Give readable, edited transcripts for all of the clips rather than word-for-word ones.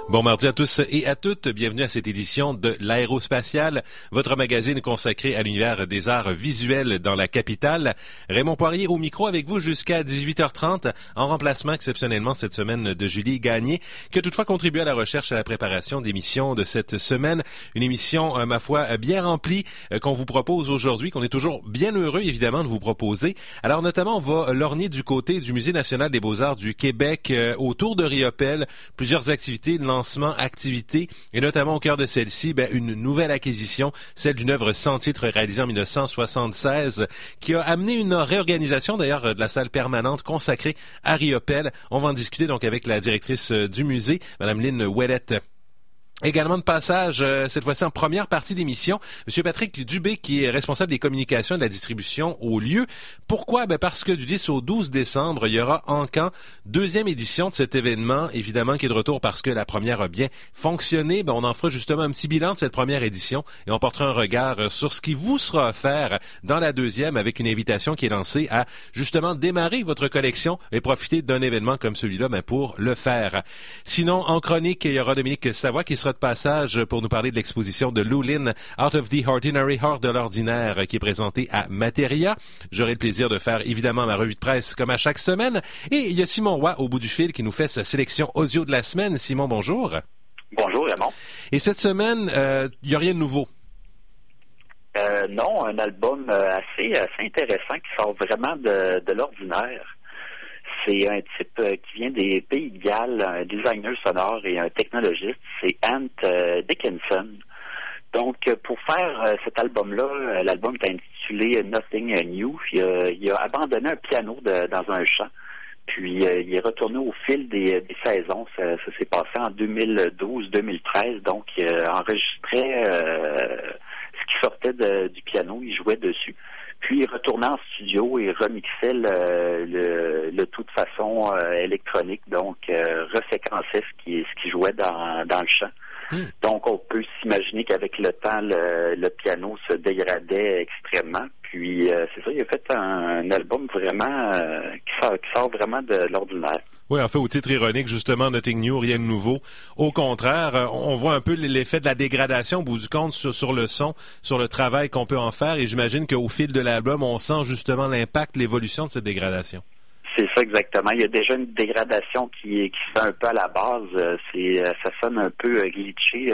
Bon mardi à tous et à toutes. Bienvenue à cette édition de l'Aérospatiale, votre magazine consacré à l'univers des arts visuels dans la capitale. Raymond Poirier au micro avec vous jusqu'à 18h30, en remplacement exceptionnellement cette semaine de Julie Gagné, qui a toutefois contribué à la recherche et à la préparation d'émissions de cette semaine. Une émission, ma foi, bien remplie qu'on vous propose aujourd'hui, qu'on est toujours bien heureux évidemment de vous proposer. Alors notamment, on va lorgner du côté du Musée national des beaux-arts du Québec, autour de Riopelle, plusieurs activités de lancement, activités, et notamment au cœur de celle-ci, une nouvelle acquisition, celle d'une œuvre sans titre réalisée en 1976, qui a amené une réorganisation d'ailleurs de la salle permanente consacrée à Riopelle. On va en discuter donc avec la directrice du musée, Madame Lynn Ouellette. Également de passage, cette fois-ci en première partie d'émission, Monsieur Patrick Dubé, qui est responsable des communications et de la distribution au lieu. Pourquoi? Parce que du 10 au 12 décembre, il y aura en Caen deuxième édition de cet événement, évidemment, qui est de retour parce que la première a bien fonctionné. On en fera justement un petit bilan de cette première édition et on portera un regard sur ce qui vous sera offert dans la deuxième avec une invitation qui est lancée à justement démarrer votre collection et profiter d'un événement comme celui-là pour le faire. Sinon, en chronique, il y aura Dominique Savoie qui sera de passage pour nous parler de l'exposition de Lou Lin, Out of the Ordinary, hors de l'ordinaire, qui est présentée à Materia. J'aurai le plaisir de faire évidemment ma revue de presse comme à chaque semaine. Et il y a Simon Roy au bout du fil qui nous fait sa sélection audio de la semaine. Simon, bonjour. Bonjour Raymond. Et cette semaine, il n'y a rien de nouveau. Non, un album assez intéressant qui sort vraiment de l'ordinaire. C'est un type qui vient des Pays de Galles, un designer sonore et un technologiste. C'est Ant Dickinson. Donc, pour faire cet album-là, l'album est intitulé Nothing New. Il a abandonné un piano dans un champ. Puis, il est retourné au fil des saisons. Ça s'est passé en 2012-2013. Donc, il enregistrait ce qui sortait du piano. Il jouait dessus. Puis il retournait en studio et remixait le tout de façon électronique, donc reséquençait ce qui jouait dans le chant. Donc on peut s'imaginer qu'avec le temps, le piano se dégradait extrêmement. Puis c'est ça, il a fait un album vraiment qui sort vraiment de l'ordinaire. Oui, en fait, au titre ironique, justement, Nothing New, rien de nouveau. Au contraire, on voit un peu l'effet de la dégradation au bout du compte sur le son, sur le travail qu'on peut en faire. Et j'imagine qu'au fil de l'album, on sent justement l'impact, l'évolution de cette dégradation. C'est ça exactement. Il y a déjà une dégradation qui se fait un peu à la base. Ça sonne un peu glitché.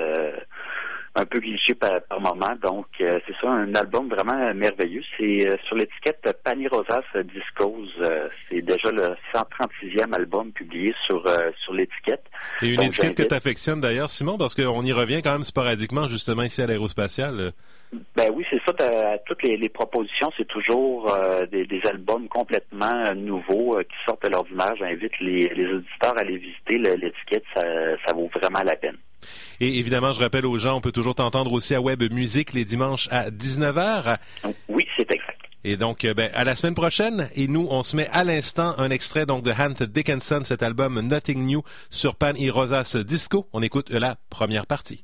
Un peu glitché par moment. Donc, c'est ça, un album vraiment merveilleux. C'est sur l'étiquette Pani Rosas Discos. C'est déjà le 136e album publié sur l'étiquette. Et une étiquette que tu affectionnes d'ailleurs, Simon, parce qu'on y revient quand même sporadiquement, justement, ici à l'Aérospatiale. Ben oui, c'est ça. Toutes les propositions, c'est toujours des albums complètement nouveaux qui sortent de l'ordinaire. J'invite les auditeurs à aller visiter l'étiquette. Ça vaut vraiment la peine. Et évidemment, je rappelle aux gens, on peut toujours t'entendre aussi à Web Musique les dimanches à 19h. Oui, c'est exact. Et donc, à la semaine prochaine. Et nous, on se met à l'instant un extrait donc de Ant Dickinson, cet album Nothing New sur Pan y Rosas Disco. On écoute la première partie.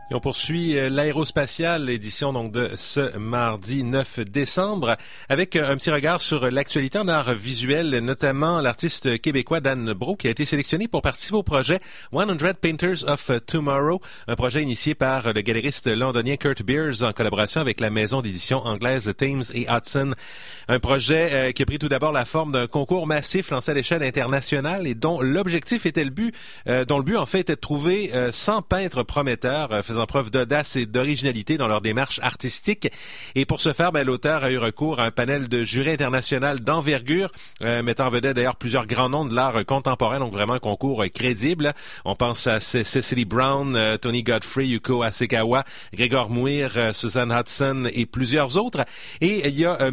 Et on poursuit l'aérospatiale, édition donc de ce mardi 9 décembre, avec un petit regard sur l'actualité en art visuel, notamment l'artiste québécois Dan Brault, qui a été sélectionné pour participer au projet 100 Painters of Tomorrow, un projet initié par le galeriste londonien Kurt Beers en collaboration avec la maison d'édition anglaise Thames et Hudson. Un projet qui a pris tout d'abord la forme d'un concours massif lancé à l'échelle internationale et dont l'objectif était dont le but en fait était de trouver 100 peintres prometteurs faisant preuve d'audace et d'originalité dans leur démarche artistique. Et pour ce faire, l'auteur a eu recours à un panel de jury international d'envergure, mettant en vedette d'ailleurs plusieurs grands noms de l'art contemporain, donc vraiment un concours crédible. On pense à Cecily Brown, Tony Godfrey, Yuko Asekawa, Gregor Muir, Susan Hudson et plusieurs autres. Et il y a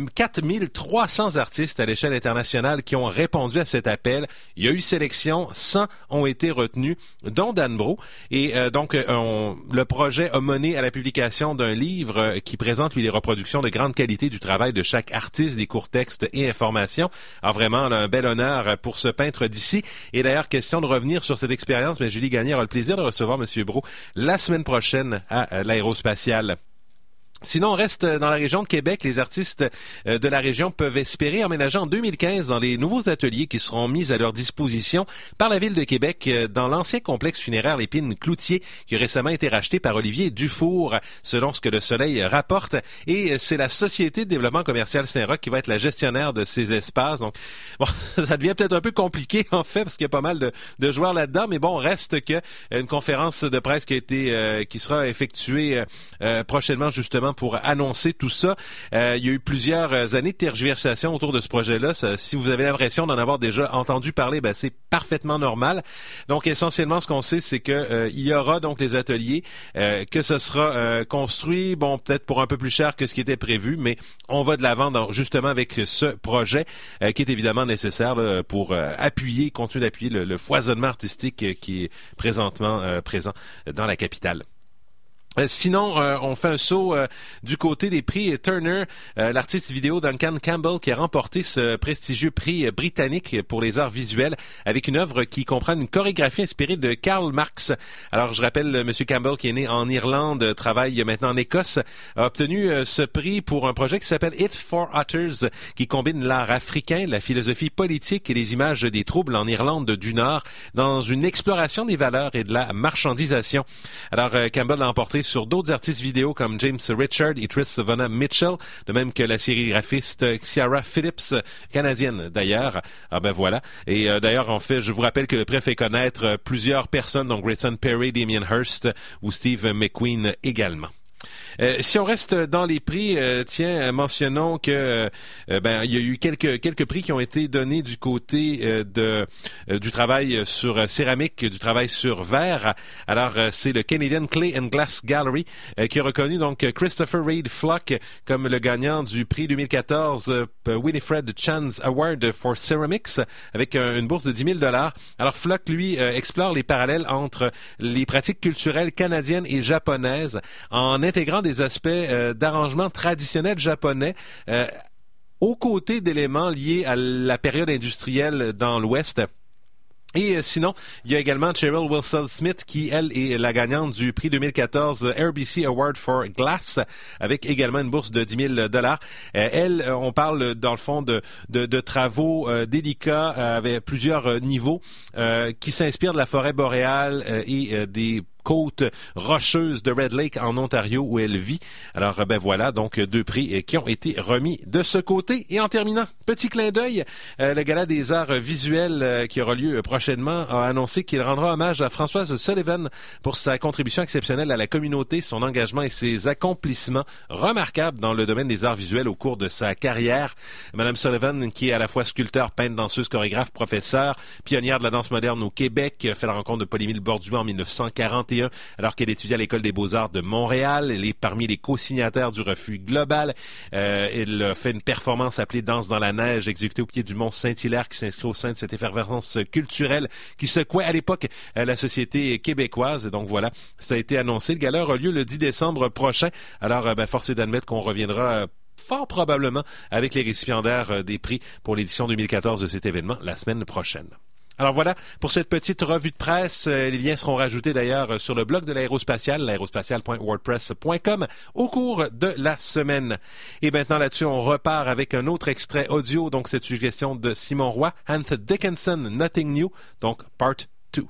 4300 artistes à l'échelle internationale qui ont répondu à cet appel. Il y a eu sélection, 100 ont été retenus, dont Dan Brault. Et donc, le projet a mené à la publication d'un livre qui présente, lui, les reproductions de grande qualité du travail de chaque artiste, des courts textes et informations. Alors vraiment, un bel honneur pour ce peintre d'ici. Et d'ailleurs, question de revenir sur cette expérience, mais Julie Gagné aura le plaisir de recevoir M. Brault la semaine prochaine à l'aérospatiale. Sinon, on reste dans la région de Québec. Les artistes de la région peuvent espérer emménager en 2015 dans les nouveaux ateliers qui seront mis à leur disposition par la Ville de Québec dans l'ancien complexe funéraire Lépine-Cloutier qui a récemment été racheté par Olivier Dufour, selon ce que Le Soleil rapporte. Et c'est la Société de développement commercial Saint-Roch qui va être la gestionnaire de ces espaces. Donc, bon, ça devient peut-être un peu compliqué, en fait, parce qu'il y a pas mal de joueurs là-dedans. Mais bon, reste que une conférence de presse qui sera effectuée prochainement, justement, pour annoncer tout ça. Il y a eu plusieurs années de tergiversation autour de ce projet-là. Si vous avez l'impression d'en avoir déjà entendu parler, c'est parfaitement normal. Donc, essentiellement, ce qu'on sait, c'est que il y aura donc les ateliers, que ce sera construit, peut-être pour un peu plus cher que ce qui était prévu, mais on va de l'avant justement avec ce projet qui est évidemment nécessaire là, pour continuer d'appuyer le foisonnement artistique qui est présentement présent dans la capitale. Sinon, on fait un saut du côté des prix Turner, l'artiste vidéo Duncan Campbell qui a remporté ce prestigieux prix britannique pour les arts visuels avec une œuvre qui comprend une chorégraphie inspirée de Karl Marx. Alors, je rappelle, M. Campbell qui est né en Irlande, travaille maintenant en Écosse, a obtenu ce prix pour un projet qui s'appelle It for Otters, qui combine l'art africain, la philosophie politique et les images des troubles en Irlande du Nord dans une exploration des valeurs et de la marchandisation. Alors, Campbell a remporté sur d'autres artistes vidéo comme James Richard et Tris Savannah Mitchell, de même que la sérigraphiste Ciara Phillips, canadienne d'ailleurs. Voilà. Et d'ailleurs, en fait, je vous rappelle que le prix fait connaître plusieurs personnes, donc Grayson Perry, Damien Hirst ou Steve McQueen également. Si on reste dans les prix, mentionnons que il y a eu quelques prix qui ont été donnés du côté du travail sur céramique, du travail sur verre. Alors c'est le Canadian Clay and Glass Gallery qui a reconnu donc Christopher Reid Flock comme le gagnant du prix 2014 Winifred Chance Award for Ceramics avec une bourse de 10 000 $. Alors Flock lui explore les parallèles entre les pratiques culturelles canadiennes et japonaises en intégrant des aspects d'arrangement traditionnel japonais aux côtés d'éléments liés à la période industrielle dans l'Ouest. Et sinon, il y a également Cheryl Wilson-Smith qui, elle, est la gagnante du prix 2014 RBC Award for Glass avec également une bourse de 10 000 $. Elle, on parle dans le fond de travaux délicats avec plusieurs niveaux qui s'inspirent de la forêt boréale et des côte rocheuse de Red Lake en Ontario où elle vit. Alors voilà, donc 2 prix qui ont été remis de ce côté. Et en terminant, petit clin d'œil, le Gala des arts visuels qui aura lieu prochainement a annoncé qu'il rendra hommage à Françoise Sullivan pour sa contribution exceptionnelle à la communauté, son engagement et ses accomplissements remarquables dans le domaine des arts visuels au cours de sa carrière. Madame Sullivan, qui est à la fois sculpteur, peintre, danseuse, chorégraphe, professeur, pionnière de la danse moderne au Québec, fait la rencontre de Paul-Émile Borduas en 1941 alors qu'elle étudie à l'École des Beaux-Arts de Montréal. Elle est parmi les co-signataires du Refus global. Elle a fait une performance appelée Danse dans la neige, exécutée au pied du mont Saint-Hilaire, qui s'inscrit au sein de cette effervescence culturelle qui secouait à l'époque la société québécoise. Et donc voilà, ça a été annoncé. Le gala aura lieu le 10 décembre prochain. Alors, force est d'admettre qu'on reviendra fort probablement avec les récipiendaires des prix pour l'édition 2014 de cet événement la semaine prochaine. Alors voilà, pour cette petite revue de presse, les liens seront rajoutés d'ailleurs sur le blog de l'aérospatiale, l'aérospatiale.wordpress.com au cours de la semaine. Et maintenant là-dessus, on repart avec un autre extrait audio, donc cette suggestion de Simon Roy, Anth Dickinson, Nothing New, donc Part 2.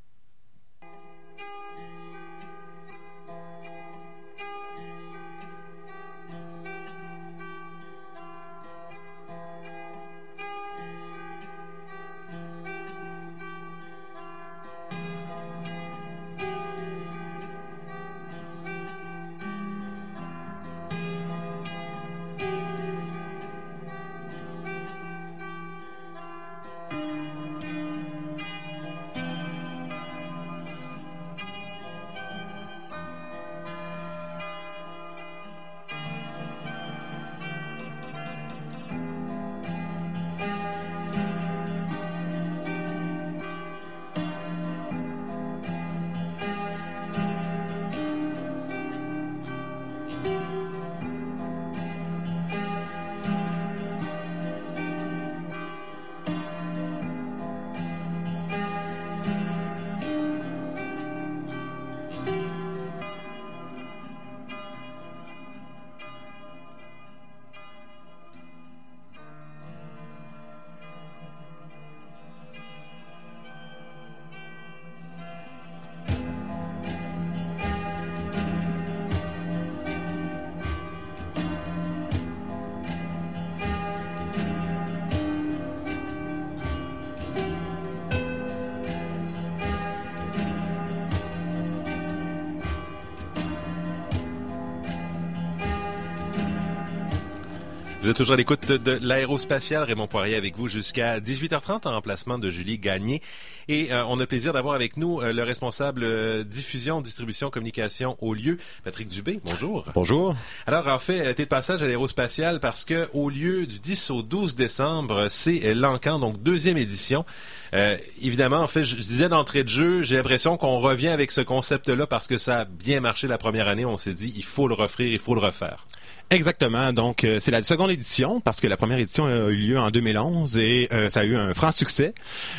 Vous êtes toujours à l'écoute de l'aérospatiale. Raymond Poirier avec vous jusqu'à 18h30 en remplacement de Julie Gagné. Et on a le plaisir d'avoir avec nous le responsable diffusion, distribution, communication au lieu, Patrick Dubé. Bonjour. Bonjour. Alors en fait, t'es de passage à l'aérospatiale parce que au lieu du 10 au 12 décembre, c'est l'Encan, donc 2e édition. Évidemment, en fait, je disais d'entrée de jeu, j'ai l'impression qu'on revient avec ce concept-là parce que ça a bien marché la première année. On s'est dit, il faut le offrir, il faut le refaire. Exactement. Donc, c'est la seconde édition parce que la première édition a eu lieu en 2011 et ça a eu un franc succès.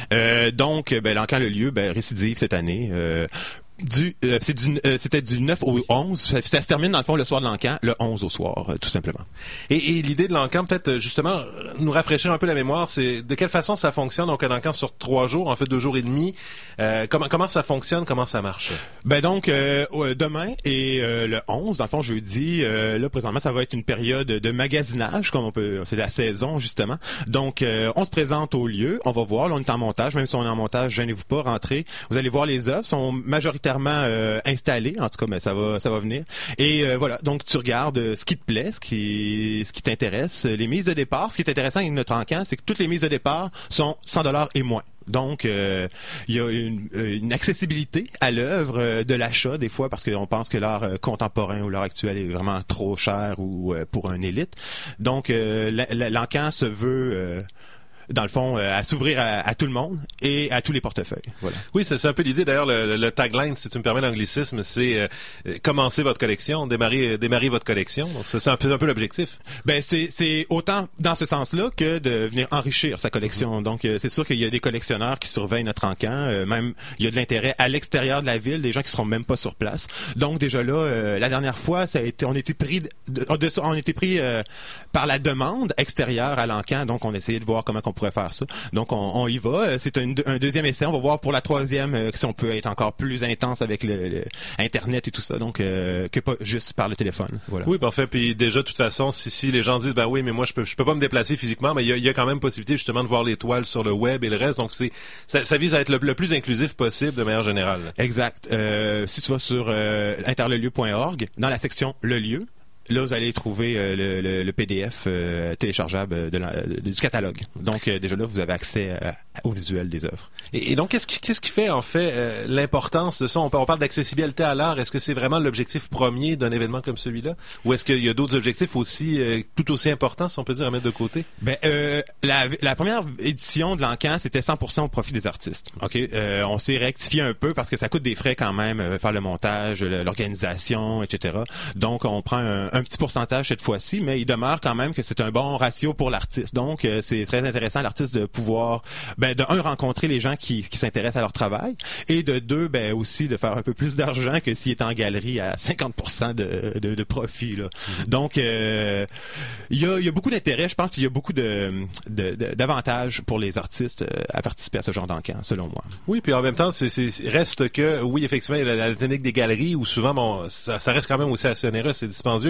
Donc, l'Encan le lieu, récidive cette année. C'était du 9 au 11. Ça se termine, dans le fond, le soir de l'Encan, le 11 au soir, tout simplement. Et l'idée de l'Encan, peut-être, justement, nous rafraîchir un peu la mémoire, c'est de quelle façon ça fonctionne, donc un Encan sur 3 jours, en fait 2 jours et demi. Comment ça fonctionne, comment ça marche? Donc, demain et le 11, dans le fond, jeudi, là, présentement, ça va être une période de magasinage, comme c'est la saison, justement. Donc, on se présente au lieu, on va voir, là, on est en montage, même si on est en montage, gênez-vous pas, rentrez. Vous allez voir les œuvres, sont majoritairement installé, en tout cas, mais ça va venir. Et voilà, donc tu regardes ce qui te plaît, ce qui t'intéresse, les mises de départ. Ce qui est intéressant avec notre Encan, c'est que toutes les mises de départ sont $100 et moins. Donc, il y a une accessibilité à l'œuvre de l'achat des fois parce qu'on pense que l'art contemporain ou l'art actuel est vraiment trop cher ou pour un élite. Donc, l'Encan se veut dans le fond, à s'ouvrir à tout le monde et à tous les portefeuilles. Voilà. Oui, c'est un peu l'idée. D'ailleurs, le tagline, si tu me permets l'anglicisme, c'est commencer votre collection, démarrer votre collection. Donc, c'est un peu l'objectif. C'est autant dans ce sens-là que de venir enrichir sa collection. Donc, c'est sûr qu'il y a des collectionneurs qui surveillent notre Encan. Même, il y a de l'intérêt à l'extérieur de la ville, des gens qui seront même pas sur place. Donc, déjà là, la dernière fois, on était pris par la demande extérieure à l'Encan. Donc, on essayait de voir comment on pourrait faire ça. Donc, on y va. C'est un deuxième essai. On va voir pour la troisième si on peut être encore plus intense avec le Internet et tout ça. Donc, que pas juste par le téléphone. Voilà. Oui, parfait. Puis déjà, de toute façon, si les gens disent, oui, mais moi, je peux pas me déplacer physiquement, mais il y a quand même possibilité justement de voir les toiles sur le web et le reste. Donc, ça vise à être le plus inclusif possible de manière générale. Exact. Si tu vas sur interlelieu.org, dans la section Le Lieu, là, vous allez trouver le PDF téléchargeable du catalogue. Donc, déjà là, vous avez accès au visuel des œuvres. Et donc, qu'est-ce qui fait, en fait, l'importance de ça? On parle d'accessibilité à l'art. Est-ce que c'est vraiment l'objectif premier d'un événement comme celui-là? Ou est-ce qu'il y a d'autres objectifs aussi, tout aussi importants, si on peut dire, à mettre de côté? La première édition de l'Encan, c'était 100% au profit des artistes. OK? On s'est rectifié un peu parce que ça coûte des frais quand même, faire le montage, l'organisation, etc. Donc, on prend un un petit pourcentage cette fois-ci, mais il demeure quand même que c'est un bon ratio pour l'artiste. Donc, c'est très intéressant à l'artiste de pouvoir, de un, rencontrer les gens qui s'intéressent à leur travail, et de deux, aussi de faire un peu plus d'argent que s'il est en galerie à 50% de profit, là. Donc, il y a beaucoup d'intérêt. Je pense qu'il y a beaucoup d'avantages pour les artistes à participer à ce genre d'encan, selon moi. Oui, puis en même temps, reste que, oui, effectivement, la technique des galeries, où souvent, ça reste quand même aussi assez onéreux, c'est dispendieux.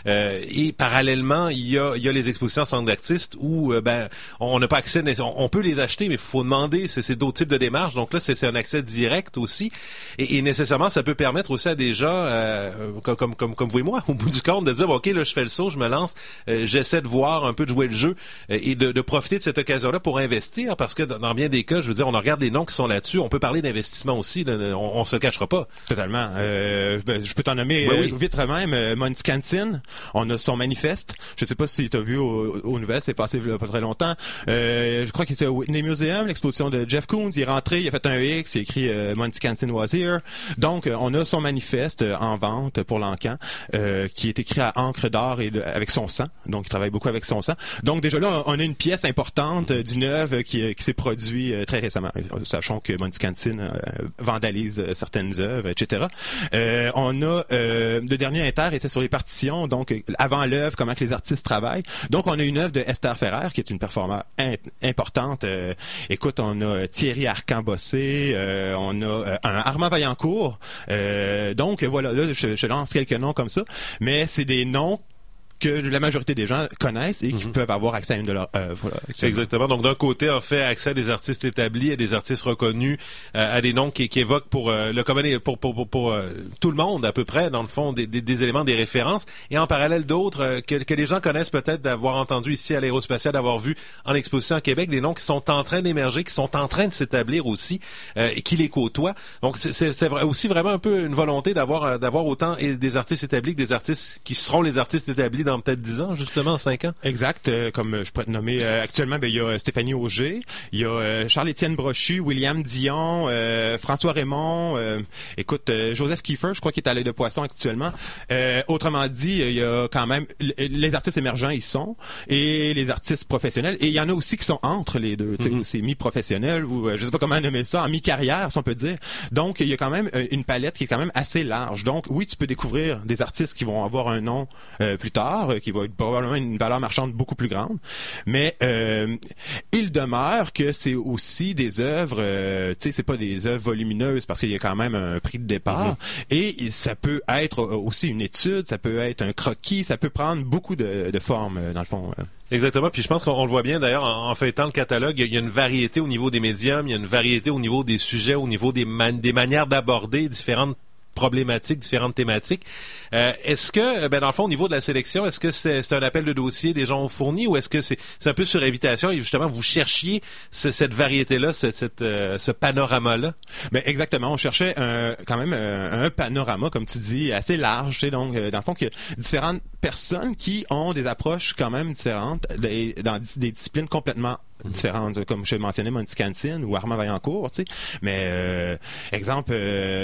Et parallèlement, il y a les expositions en centre d'artistes où, on n'a pas accès, on peut les acheter, mais il faut demander, c'est d'autres types de démarches. Donc là, c'est un accès direct aussi. Et nécessairement, ça peut permettre aussi à des gens, comme vous et moi, au bout du compte, de dire, OK, là, je fais le saut, je me lance, j'essaie de voir un peu, de jouer le jeu, et de profiter de cette occasion-là pour investir, parce que dans bien des cas, je veux dire, on regarde les noms qui sont là-dessus, on peut parler d'investissement aussi, là, on se le cachera pas. Totalement. Je peux t'en nommer vite même, Monty Kansin, on a son manifeste. Je sais pas si tu as vu aux nouvelles, c'est passé il y a pas très longtemps. Je crois qu'il était au Whitney Museum, l'exposition de Jeff Koons, il est rentré, il a fait un X, il a écrit Monty Kansin was here. Donc, on a son manifeste en vente pour l'encan, qui est écrit à encre d'or et avec son sang. Donc, il travaille beaucoup avec son sang. Donc, déjà là, on a une pièce importante d'une œuvre qui s'est produite très récemment. Sachant que Monty Kansin vandalise certaines œuvres, etc. On a le dernier inter était sur les partitions, donc avant l'œuvre, comment que les artistes travaillent. Donc, on a une œuvre de Esther Ferrer, qui est une performeur importante. Écoute, on a Thierry Arcan-Bossé, on a un Armand Vaillancourt. Donc, voilà, là, je lance quelques noms comme ça, mais c'est des noms que la majorité des gens connaissent et qui peuvent avoir accès à une de leurs œuvres. Exactement. Donc, d'un côté, on fait accès à des artistes établis, à des artistes reconnus, à des noms qui évoquent pour le commun, pour tout le monde, à peu près, dans le fond, des éléments, des références. Et en parallèle, d'autres que les gens connaissent peut-être d'avoir entendu ici à l'Aérospatiale, d'avoir vu en exposition à Québec, des noms qui sont en train d'émerger, qui sont en train de s'établir aussi, et qui les côtoient. Donc, c'est aussi vraiment un peu une volonté d'avoir autant des artistes établis que des artistes qui seront les artistes établis dans peut-être 10 ans, justement, 5 ans. Exact. Comme je pourrais te nommer actuellement, il y a Stéphanie Auger, il y a Charles-Étienne Brochu, William Dion, François Raymond, Joseph Kiefer, je crois qu'il est à l'Œil de Poisson actuellement. Autrement dit, il y a quand même les artistes émergents, ils sont, et les artistes professionnels, et il y en a aussi qui sont entre les deux, tu sais, c'est mi-professionnel ou je sais pas comment nommer ça, en mi-carrière, si on peut dire. Donc, il y a quand même une palette qui est quand même assez large. Donc, oui, tu peux découvrir des artistes qui vont avoir un nom plus tard, qui va être probablement une valeur marchande beaucoup plus grande. Mais il demeure que c'est aussi des œuvres, tu sais, c'est pas des œuvres volumineuses parce qu'il y a quand même un prix de départ. Et ça peut être aussi une étude, ça peut être un croquis, ça peut prendre beaucoup de formes, dans le fond. Exactement. Puis je pense qu'on le voit bien d'ailleurs en feuilletant le catalogue, il y a une variété au niveau des médiums, il y a une variété au niveau des sujets, au niveau des manières d'aborder différentes problématiques, différentes thématiques. Est-ce que, dans le fond, au niveau de la sélection, est-ce que c'est un appel de dossier des gens fournis ou est-ce que c'est un peu sur invitation et justement vous cherchiez cette variété-là, ce panorama-là? Ben exactement. On cherchait quand même un panorama, comme tu dis, assez large. Tu sais, donc, dans le fond, que différentes personnes qui ont des approches quand même différentes dans des disciplines complètement différentes, comme je mentionnais Monty Kansin ou Armand Vaillancourt, tu sais. Mais exemple,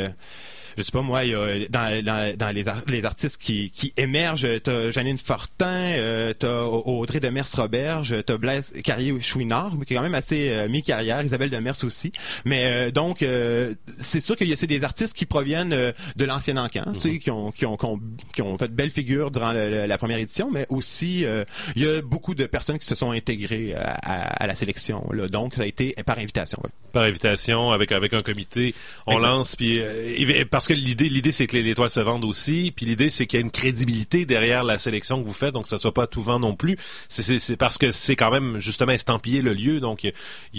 je sais pas moi, il y a dans les artistes qui émergent, t'as Janine Fortin, t'as Audrey Demers-Roberge, t'as Blaise Carrier-Chouinard, qui est quand même assez mi-carrière, Isabelle Demers aussi. Mais donc c'est sûr qu'il y a des artistes qui proviennent de l'ancien encan, tu sais, qui ont fait de belles figures durant la première édition, mais aussi il y a beaucoup de personnes qui se sont intégrées à la sélection là. Donc ça a été par invitation. Ouais. Par invitation, avec un comité, on lance, puis parce que l'idée c'est que les toiles se vendent aussi, puis l'idée c'est qu'il y a une crédibilité derrière la sélection que vous faites, donc que ça soit pas tout vent non plus. C'est parce que c'est quand même justement estampillé le lieu, donc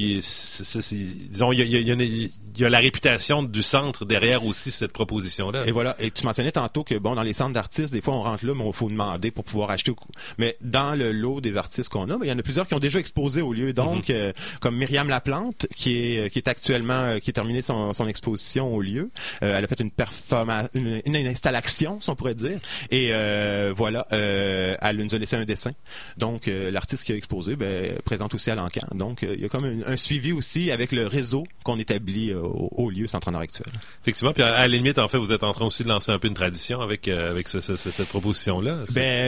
disons il y a la réputation du centre derrière aussi cette proposition-là. Et voilà. Et tu mentionnais tantôt que dans les centres d'artistes, des fois on rentre là, mais il faut demander pour pouvoir acheter. Mais dans le lot des artistes qu'on a, il y en a plusieurs qui ont déjà exposé au lieu. Donc comme Myriam Laplante, qui est actuellement qui a terminé son exposition au lieu. Elle a fait une une installation, si on pourrait dire. Et voilà, elle nous a laissé un dessin. Donc, l'artiste qui a exposé présente aussi à l'Encan. Donc, il y a comme un suivi aussi avec le réseau qu'on établit au lieu Centre en art actuel. Effectivement, puis à la limite, en fait, vous êtes en train aussi de lancer un peu une tradition avec cette proposition-là.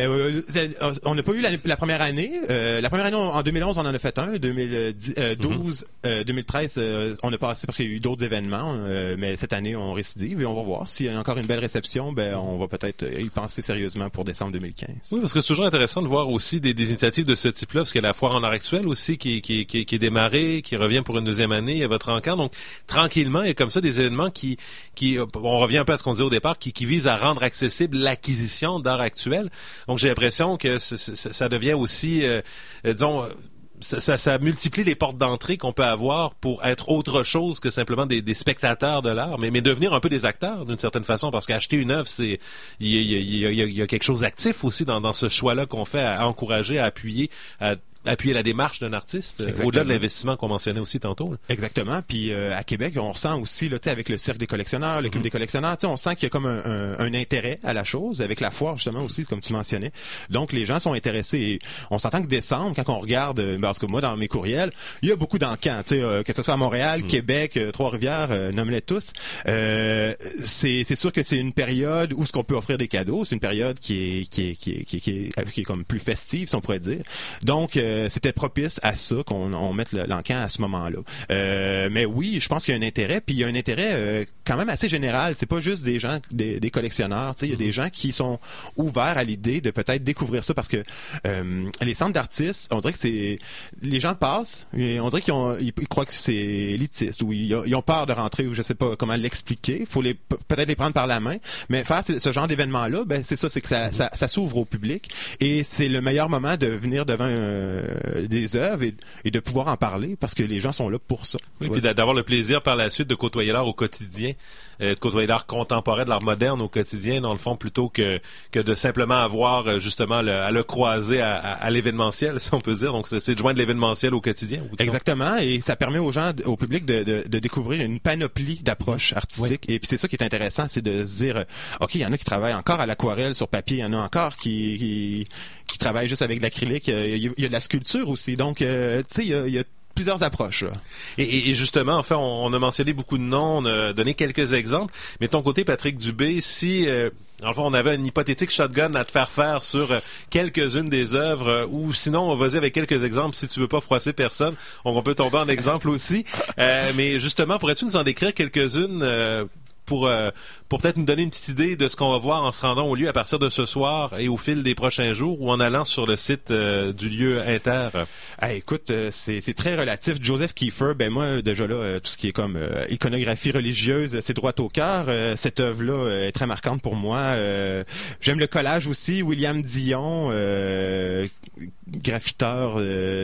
On n'a pas eu la première année. La première année, en 2011, on en a fait un. 2012, 2013, on a passé parce qu'il y a eu d'autres événements. Mais cette année, on récidive et on va voir. S'il y a encore une belle réception, on va peut-être y penser sérieusement pour décembre 2015. Oui, parce que c'est toujours intéressant de voir aussi des initiatives de ce type-là, parce qu'il y a la foire en art actuel aussi qui est démarrée, qui revient pour une deuxième année. Il y a votre encamp. Donc, tranquillement, il y a comme ça des événements on revient un peu à ce qu'on disait au départ, qui visent à rendre accessible l'acquisition d'art actuel. Donc, j'ai l'impression que ça devient aussi, disons, ça multiplie les portes d'entrée qu'on peut avoir pour être autre chose que simplement des spectateurs de l'art, mais devenir un peu des acteurs d'une certaine façon, parce qu'acheter une œuvre, il y a quelque chose d'actif aussi dans ce choix-là qu'on fait à encourager, à appuyer la démarche d'un artiste, au-delà de l'investissement qu'on mentionnait aussi tantôt. Là. Exactement. Puis à Québec, on ressent aussi là, avec le Cercle des collectionneurs, le Club des collectionneurs, on sent qu'il y a comme un intérêt à la chose, avec la foire justement aussi, comme tu mentionnais. Donc les gens sont intéressés. Et on s'entend que décembre, quand on regarde, parce que moi dans mes courriels, il y a beaucoup d'encans, que ce soit à Montréal, Québec, Trois-Rivières, nomme-les tous. C'est sûr que c'est une période où ce qu'on peut offrir des cadeaux, c'est une période qui est comme plus festive, si on pourrait dire. Donc c'était propice à ça qu'on mette l'encan à ce moment-là. Mais oui, je pense qu'il y a un intérêt, puis il y a un intérêt quand même assez général. C'est pas juste des gens, des collectionneurs. Il y a des gens qui sont ouverts à l'idée de peut-être découvrir ça, parce que les centres d'artistes, on dirait que les gens passent, et on dirait qu'ils croient que c'est élitiste, ou ils ont peur de rentrer, ou je sais pas comment l'expliquer. Faut peut-être les prendre par la main, mais faire ce genre d'événement-là, c'est ça, c'est que ça s'ouvre au public, et c'est le meilleur moment de venir devant des œuvres et de pouvoir en parler, parce que les gens sont là pour ça. Oui, puis d'avoir le plaisir par la suite de côtoyer l'art au quotidien, de côtoyer l'art contemporain, de l'art moderne au quotidien, dans le fond, plutôt que de simplement avoir justement à le croiser à l'événementiel, si on peut dire. Donc, c'est de joindre l'événementiel au quotidien. Exactement, et ça permet aux gens, au public, de découvrir une panoplie d'approches artistiques. Oui. Et puis c'est ça qui est intéressant, c'est de se dire, OK, il y en a qui travaillent encore à l'aquarelle sur papier, il y en a encore qui travaillent juste avec de l'acrylique, il y a de la sculpture aussi. Donc, tu sais, il y a plusieurs approches. Là. Et justement, en fait, on a mentionné beaucoup de noms, on a donné quelques exemples. Mais de ton côté, Patrick Dubé, si en fait, on avait une hypothétique shotgun à te faire sur quelques-unes des œuvres, ou sinon, vas-y avec quelques exemples si tu veux pas froisser personne. On peut tomber en exemple aussi. Mais justement, pourrais-tu nous en décrire quelques-unes pour peut-être nous donner une petite idée de ce qu'on va voir en se rendant au lieu à partir de ce soir et au fil des prochains jours, ou en allant sur le site du lieu Inter? Écoute, c'est très relatif. Joseph Kiefer, moi déjà là, tout ce qui est comme iconographie religieuse, c'est droit au cœur. Cette œuvre-là est très marquante pour moi. J'aime le collage aussi. William Dion, graffiteur.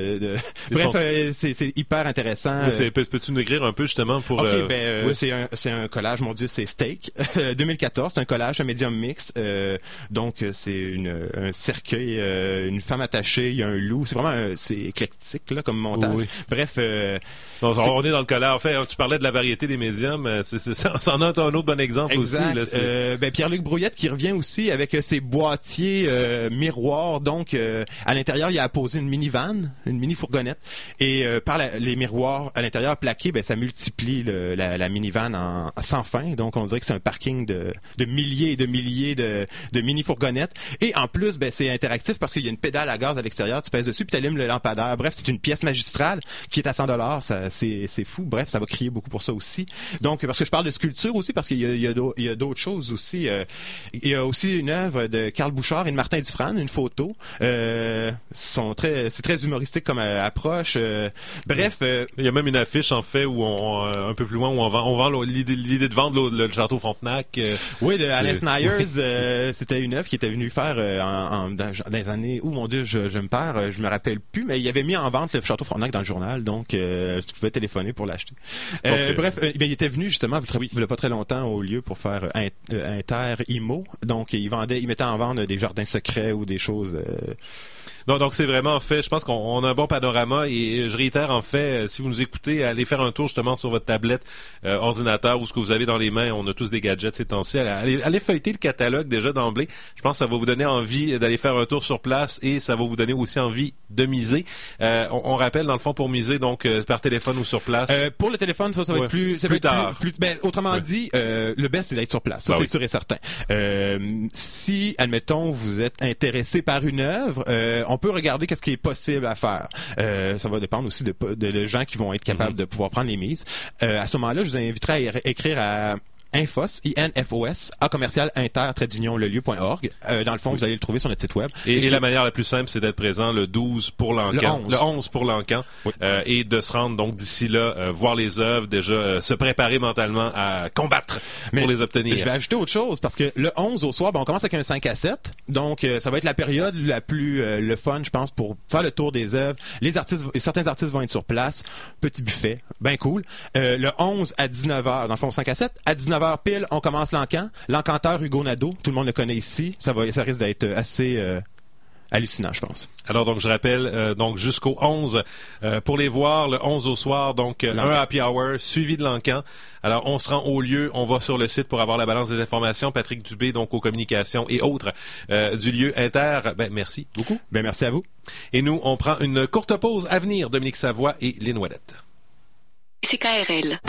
Bref, c'est hyper intéressp Peux-tu nous écrire un peu justement pour... OK, oui. C'est un collage, mon Dieu, c'est Steak. 2014, c'est un collage, un médium mix. Donc, c'est un cercueil, une femme attachée, il y a un loup. C'est vraiment, c'est éclectique là comme montage. Oui. Bref... on est dans le collage. En fait, tu parlais de la variété des médiums. Ça en a un autre bon exemple exact. Aussi. Là, Pierre-Luc Brouillette qui revient aussi avec ses boîtiers miroirs. Donc, à l'intérieur, il a apposé une mini-van, une mini-fourgonnette. Et par les miroirs à l'intérieur plaqués, ça multiplie la mini-van sans fin. Donc, on dirait que c'est un parking de milliers et de milliers de mini-fourgonnettes. Et en plus, c'est interactif parce qu'il y a une pédale à gaz à l'extérieur. Tu pèses dessus puis tu allumes le lampadaire. Bref, c'est une pièce magistrale qui est à $100. C'est fou. Bref, ça va crier beaucoup pour ça aussi. Donc, parce que je parle de sculpture aussi, parce qu'il y a d'autres choses aussi. Il y a aussi une œuvre de Carl Bouchard et de Martin Dufresne, une photo. C'est très humoristique comme approche. Bref. Il y a même une affiche, en fait, où un peu plus loin, où on vend l'idée de vendre le château Frontenac. Oui, de Alice Myers. C'était une œuvre qui était venue faire dans les années... Oh mon Dieu, je me perds, je me rappelle plus, mais il avait mis en vente le château Frontenac dans le journal, donc tu pouvais téléphoner pour l'acheter. Okay. Bref, il était venu justement il y a pas très longtemps au lieu pour faire Inter Imo. Donc il mettait en vente des jardins secrets ou des choses... Non, donc c'est vraiment fait. Je pense qu'on a un bon panorama et je réitère en fait, si vous nous écoutez, allez faire un tour justement sur votre tablette, ordinateur ou ce que vous avez dans les mains. On a tous des gadgets ces temps-ci. Allez feuilleter le catalogue déjà d'emblée. Je pense que ça va vous donner envie d'aller faire un tour sur place et ça va vous donner aussi envie de miser. On rappelle dans le fond pour miser donc par téléphone ou sur place. Pour le téléphone, ça va être plus tard. Autrement dit, le best c'est d'être sur place. Ça c'est sûr et certain. Si admettons vous êtes intéressé par une œuvre, on peut regarder qu'est-ce qui est possible à faire. Ça va dépendre aussi de gens qui vont être capables de pouvoir prendre les mises. À ce moment-là, je vous inviterai à écrire à Infos, INFOS, @inter-lelieu.org. Dans le fond, vous allez le trouver sur notre site web. Et la manière la plus simple, c'est d'être présent le 12 pour l'Encan. Le 11 pour l'Encan. Oui. Et de se rendre donc d'ici là, voir les œuvres, déjà se préparer mentalement à combattre pour les obtenir. Je vais ajouter autre chose, parce que le 11 au soir, on commence avec un 5 à 7. Donc, ça va être la période la plus le fun, je pense, pour faire le tour des œuvres. Certains artistes vont être sur place. Petit buffet, ben cool. Le 11 à 19h, dans le fond, 5 à 7. À 19h pile, on commence l'encan. L'encanteur Hugo Nadeau, tout le monde le connaît ici. Ça risque d'être assez hallucinant, je pense. Alors donc je rappelle donc jusqu'au 11 pour les voir le 11 au soir donc un happy hour suivi de l'encan. Alors on se rend au lieu, on va sur le site pour avoir la balance des informations. Patrick Dubé donc aux communications et autres du lieu Inter. Merci beaucoup. Merci à vous. Et nous on prend une courte pause. À venir, Dominique Savoie et Lynn Ouellette. CKRL.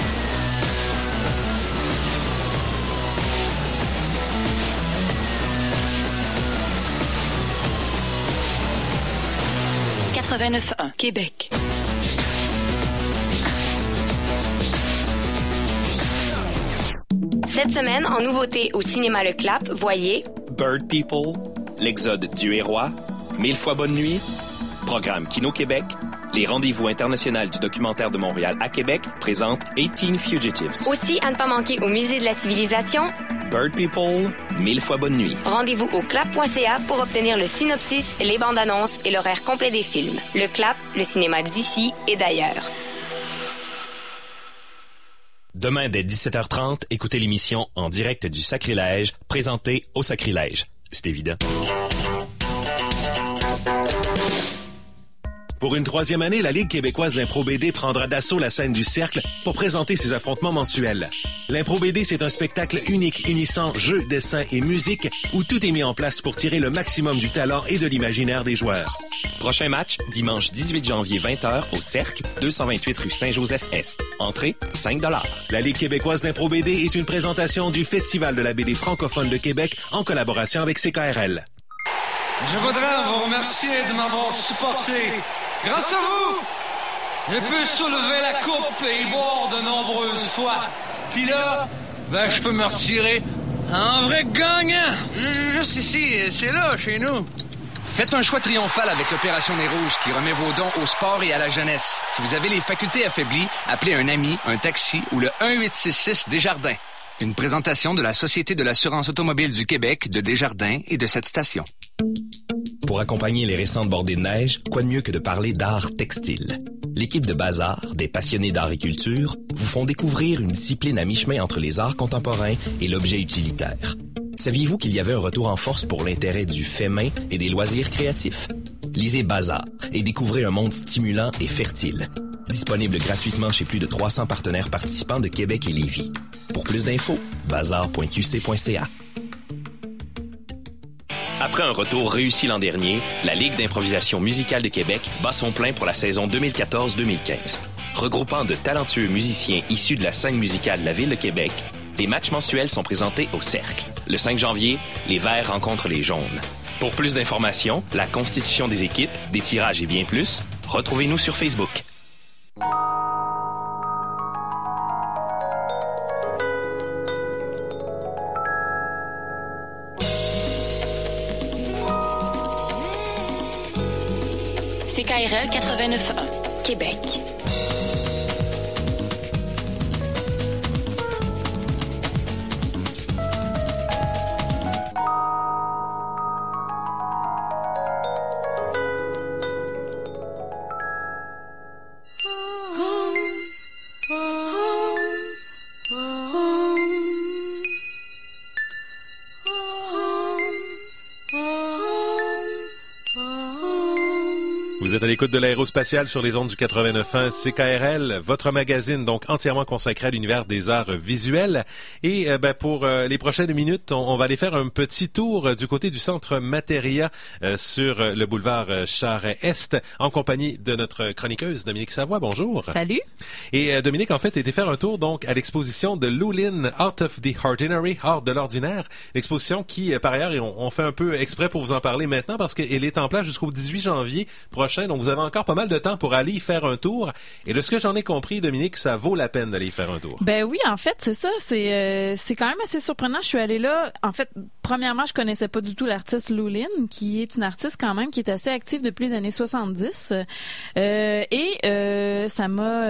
Québec. Cette semaine, en nouveauté au cinéma Le Clap, voyez Bird People, L'Exode du Hérois, 1000 fois bonne nuit, Programme Kino Québec, les rendez-vous internationaux du documentaire de Montréal à Québec présentent 18 Fugitives. Aussi, à ne pas manquer au Musée de la Civilisation, Bird People, 1000 fois bonne nuit. Rendez-vous au clap.ca pour obtenir le synopsis, les bandes annonces et l'horaire complet des films. Le Clap, le cinéma d'ici et d'ailleurs. Demain dès 17h30, écoutez l'émission En direct du Sacrilège, présentée au Sacrilège. C'est évident. Pour une 3e année, la Ligue québécoise L'Impro BD prendra d'assaut la scène du Cercle pour présenter ses affrontements mensuels. L'Impro BD, c'est un spectacle unique unissant jeux, dessins et musique où tout est mis en place pour tirer le maximum du talent et de l'imaginaire des joueurs. Prochain match, dimanche 18 janvier 20h au Cercle, 228 rue Saint-Joseph-Est. Entrée, 5 $. La Ligue québécoise d'Impro BD est une présentation du Festival de la BD francophone de Québec en collaboration avec CKRL. Je voudrais vous remercier de m'avoir supporté. Grâce à vous, j'ai pu soulever la coupe et y boire de nombreuses fois. Puis là, je peux me retirer en vrai gagnant. Juste ici, c'est là, chez nous. Faites un choix triomphal avec l'Opération Nez Rouge qui remet vos dons au sport et à la jeunesse. Si vous avez les facultés affaiblies, appelez un ami, un taxi ou le 1-866 Desjardins. Une présentation de la Société de l'assurance automobile du Québec, de Desjardins et de cette station. Pour accompagner les récentes bordées de neige, quoi de mieux que de parler d'art textile? L'équipe de Bazar, des passionnés d'art et culture, vous font découvrir une discipline à mi-chemin entre les arts contemporains et l'objet utilitaire. Saviez-vous qu'il y avait un retour en force pour l'intérêt du fait main et des loisirs créatifs? Lisez Bazar et découvrez un monde stimulant et fertile. Disponible gratuitement chez plus de 300 partenaires participants de Québec et Lévis. Pour plus d'infos, bazar.qc.ca. Après un retour réussi l'an dernier, la Ligue d'improvisation musicale de Québec bat son plein pour la saison 2014-2015. Regroupant de talentueux musiciens issus de la scène musicale de la Ville de Québec, les matchs mensuels sont présentés au Cercle. Le 5 janvier, les Verts rencontrent les Jaunes. Pour plus d'informations, la constitution des équipes, des tirages et bien plus, retrouvez-nous sur Facebook. CKRL 89.1, Québec. Vous êtes à l'écoute de l'Aérospatiale sur les ondes du 89.1 CKRL, votre magazine donc entièrement consacré à l'univers des arts visuels. Et pour les prochaines minutes, on va aller faire un petit tour du côté du centre Materia sur le boulevard Charest en compagnie de notre chroniqueuse Dominique Savoie. Bonjour. Salut. Et Dominique, en fait, était faire un tour donc à l'exposition de Loulin, Out of the Ordinary, hors de l'ordinaire. L'exposition qui, par ailleurs, et on fait un peu exprès pour vous en parler maintenant parce qu'elle est en place jusqu'au 18 janvier prochain. Donc, vous avez encore pas mal de temps pour aller y faire un tour. Et de ce que j'en ai compris, Dominique, ça vaut la peine d'aller y faire un tour. Ben oui, en fait, c'est ça. C'est quand même assez surprenant. Je suis allée là. En fait, premièrement, je connaissais pas du tout l'artiste Loulin, qui est une artiste quand même qui est assez active depuis les années 70. Ça m'a...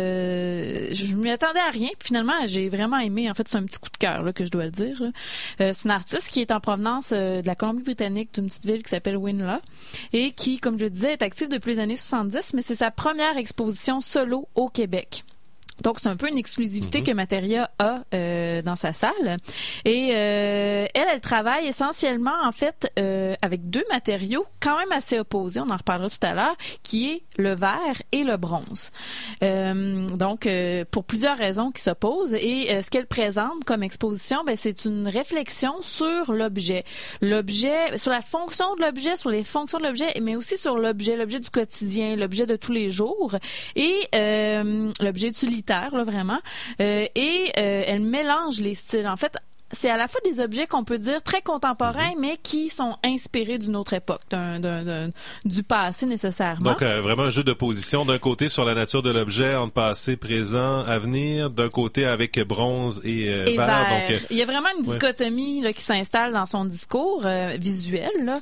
je m'y attendais à rien. Puis finalement, j'ai vraiment aimé. En fait, c'est un petit coup de cœur là, que je dois le dire. C'est une artiste qui est en provenance de la Colombie-Britannique, d'une petite ville qui s'appelle Winla, et qui, comme je le disais, est active depuis les années 70, mais c'est sa première exposition solo au Québec. Donc, c'est un peu une exclusivité que Materia a dans sa salle. Et elle travaille essentiellement, en fait, avec deux matériaux quand même assez opposés, on en reparlera tout à l'heure, qui est le verre et le bronze. Donc, pour plusieurs raisons qui s'opposent. Et ce qu'elle présente comme exposition, ben, c'est une réflexion sur l'objet. L'objet, sur la fonction de l'objet, sur les fonctions de l'objet, mais aussi sur l'objet du quotidien, l'objet de tous les jours et l'objet utilitaire. Là, vraiment. Elle mélange les styles. En fait, c'est à la fois des objets qu'on peut dire très contemporains, mais qui sont inspirés d'une autre époque, du passé nécessairement. Donc, vraiment un jeu de position d'un côté sur la nature de l'objet, entre passé, présent, avenir, d'un côté avec bronze et verre. Donc, il y a vraiment une dichotomie là, qui s'installe dans son discours visuel. Là.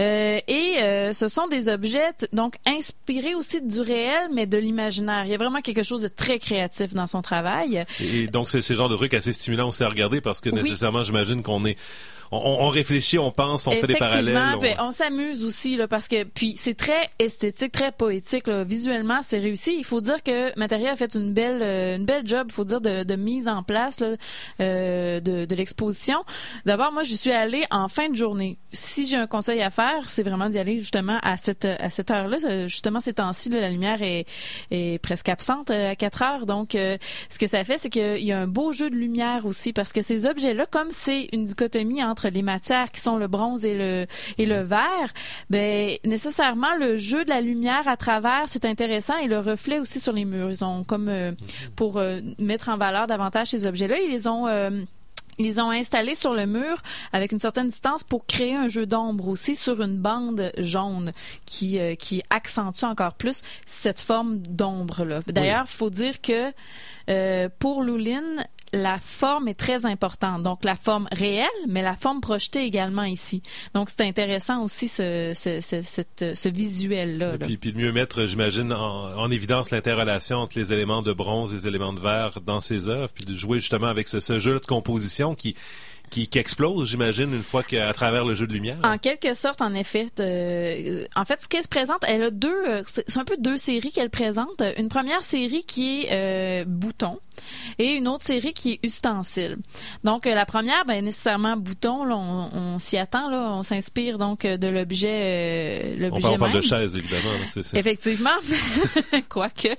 Ce sont des objets donc inspirés aussi du réel, mais de l'imaginaire. Il y a vraiment quelque chose de très créatif dans son travail. Et donc, c'est ce genre de truc assez stimulant aussi à regarder parce que nécessairement, j'imagine qu'on est... On réfléchit, on pense, on fait des parallèles. On s'amuse aussi là, parce que puis c'est très esthétique, très poétique là. Visuellement, c'est réussi. Il faut dire que Materia a fait une belle job, il faut dire de mise en place là, de l'exposition. D'abord, moi, je suis allée en fin de journée. Si j'ai un conseil à faire, c'est vraiment d'y aller justement à cette heure-là. Justement, ces temps-ci, là, la lumière est presque absente à 4 heures. Donc, ce que ça fait, c'est qu'il y a un beau jeu de lumière aussi, parce que ces objets-là, comme c'est une dichotomie entre les matières qui sont le bronze et le verre, ben nécessairement le jeu de la lumière à travers, c'est intéressant, et le reflet aussi sur les murs. Ils ont comme pour mettre en valeur davantage ces objets-là, ils les ont installés sur le mur avec une certaine distance pour créer un jeu d'ombre aussi sur une bande jaune qui accentue encore plus cette forme d'ombre-là. D'ailleurs, faut dire que pour Loulin, la forme est très importante. Donc, la forme réelle, mais la forme projetée également ici. Donc, c'est intéressant aussi ce visuel-là. Puis de mieux mettre, j'imagine, en évidence l'interrelation entre les éléments de bronze et les éléments de verre dans ses œuvres, puis de jouer justement avec ce jeu de composition qui explose, j'imagine, une fois qu'à travers le jeu de lumière. En quelque sorte, en effet. En fait, ce qu'elle se présente, elle a c'est un peu deux séries qu'elle présente. Une première série qui est Bouton et une autre série qui est Ustensile. Donc, la première, ben nécessairement Bouton, là, on s'y attend, là, on s'inspire donc de l'objet on parle de chaise, évidemment. C'est... Effectivement. Quoique.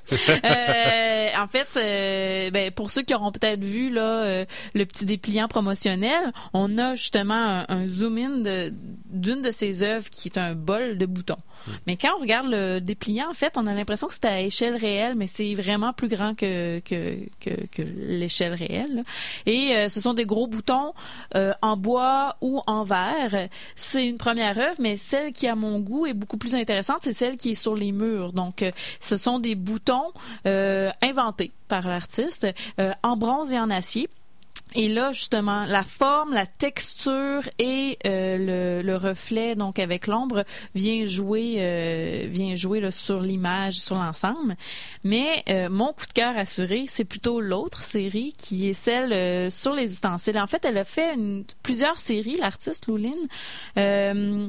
En fait, pour ceux qui auront peut-être vu là le petit dépliant promotionnel, on a justement un zoom-in d'une de ses œuvres qui est un bol de boutons. Mais quand on regarde le dépliant, en fait, on a l'impression que c'est à échelle réelle, mais c'est vraiment plus grand que l'échelle réelle. Là. Et ce sont des gros boutons en bois ou en verre. C'est une première œuvre, mais celle qui, à mon goût, est beaucoup plus intéressante, c'est celle qui est sur les murs. Donc, ce sont des boutons inventés par l'artiste en bronze et en acier. Et là, justement, la forme, la texture et le reflet, donc avec l'ombre, vient jouer là, sur l'image, sur l'ensemble. Mais mon coup de cœur assuré, c'est plutôt l'autre série qui est celle sur les ustensiles. En fait, elle a fait plusieurs séries, l'artiste Loulin,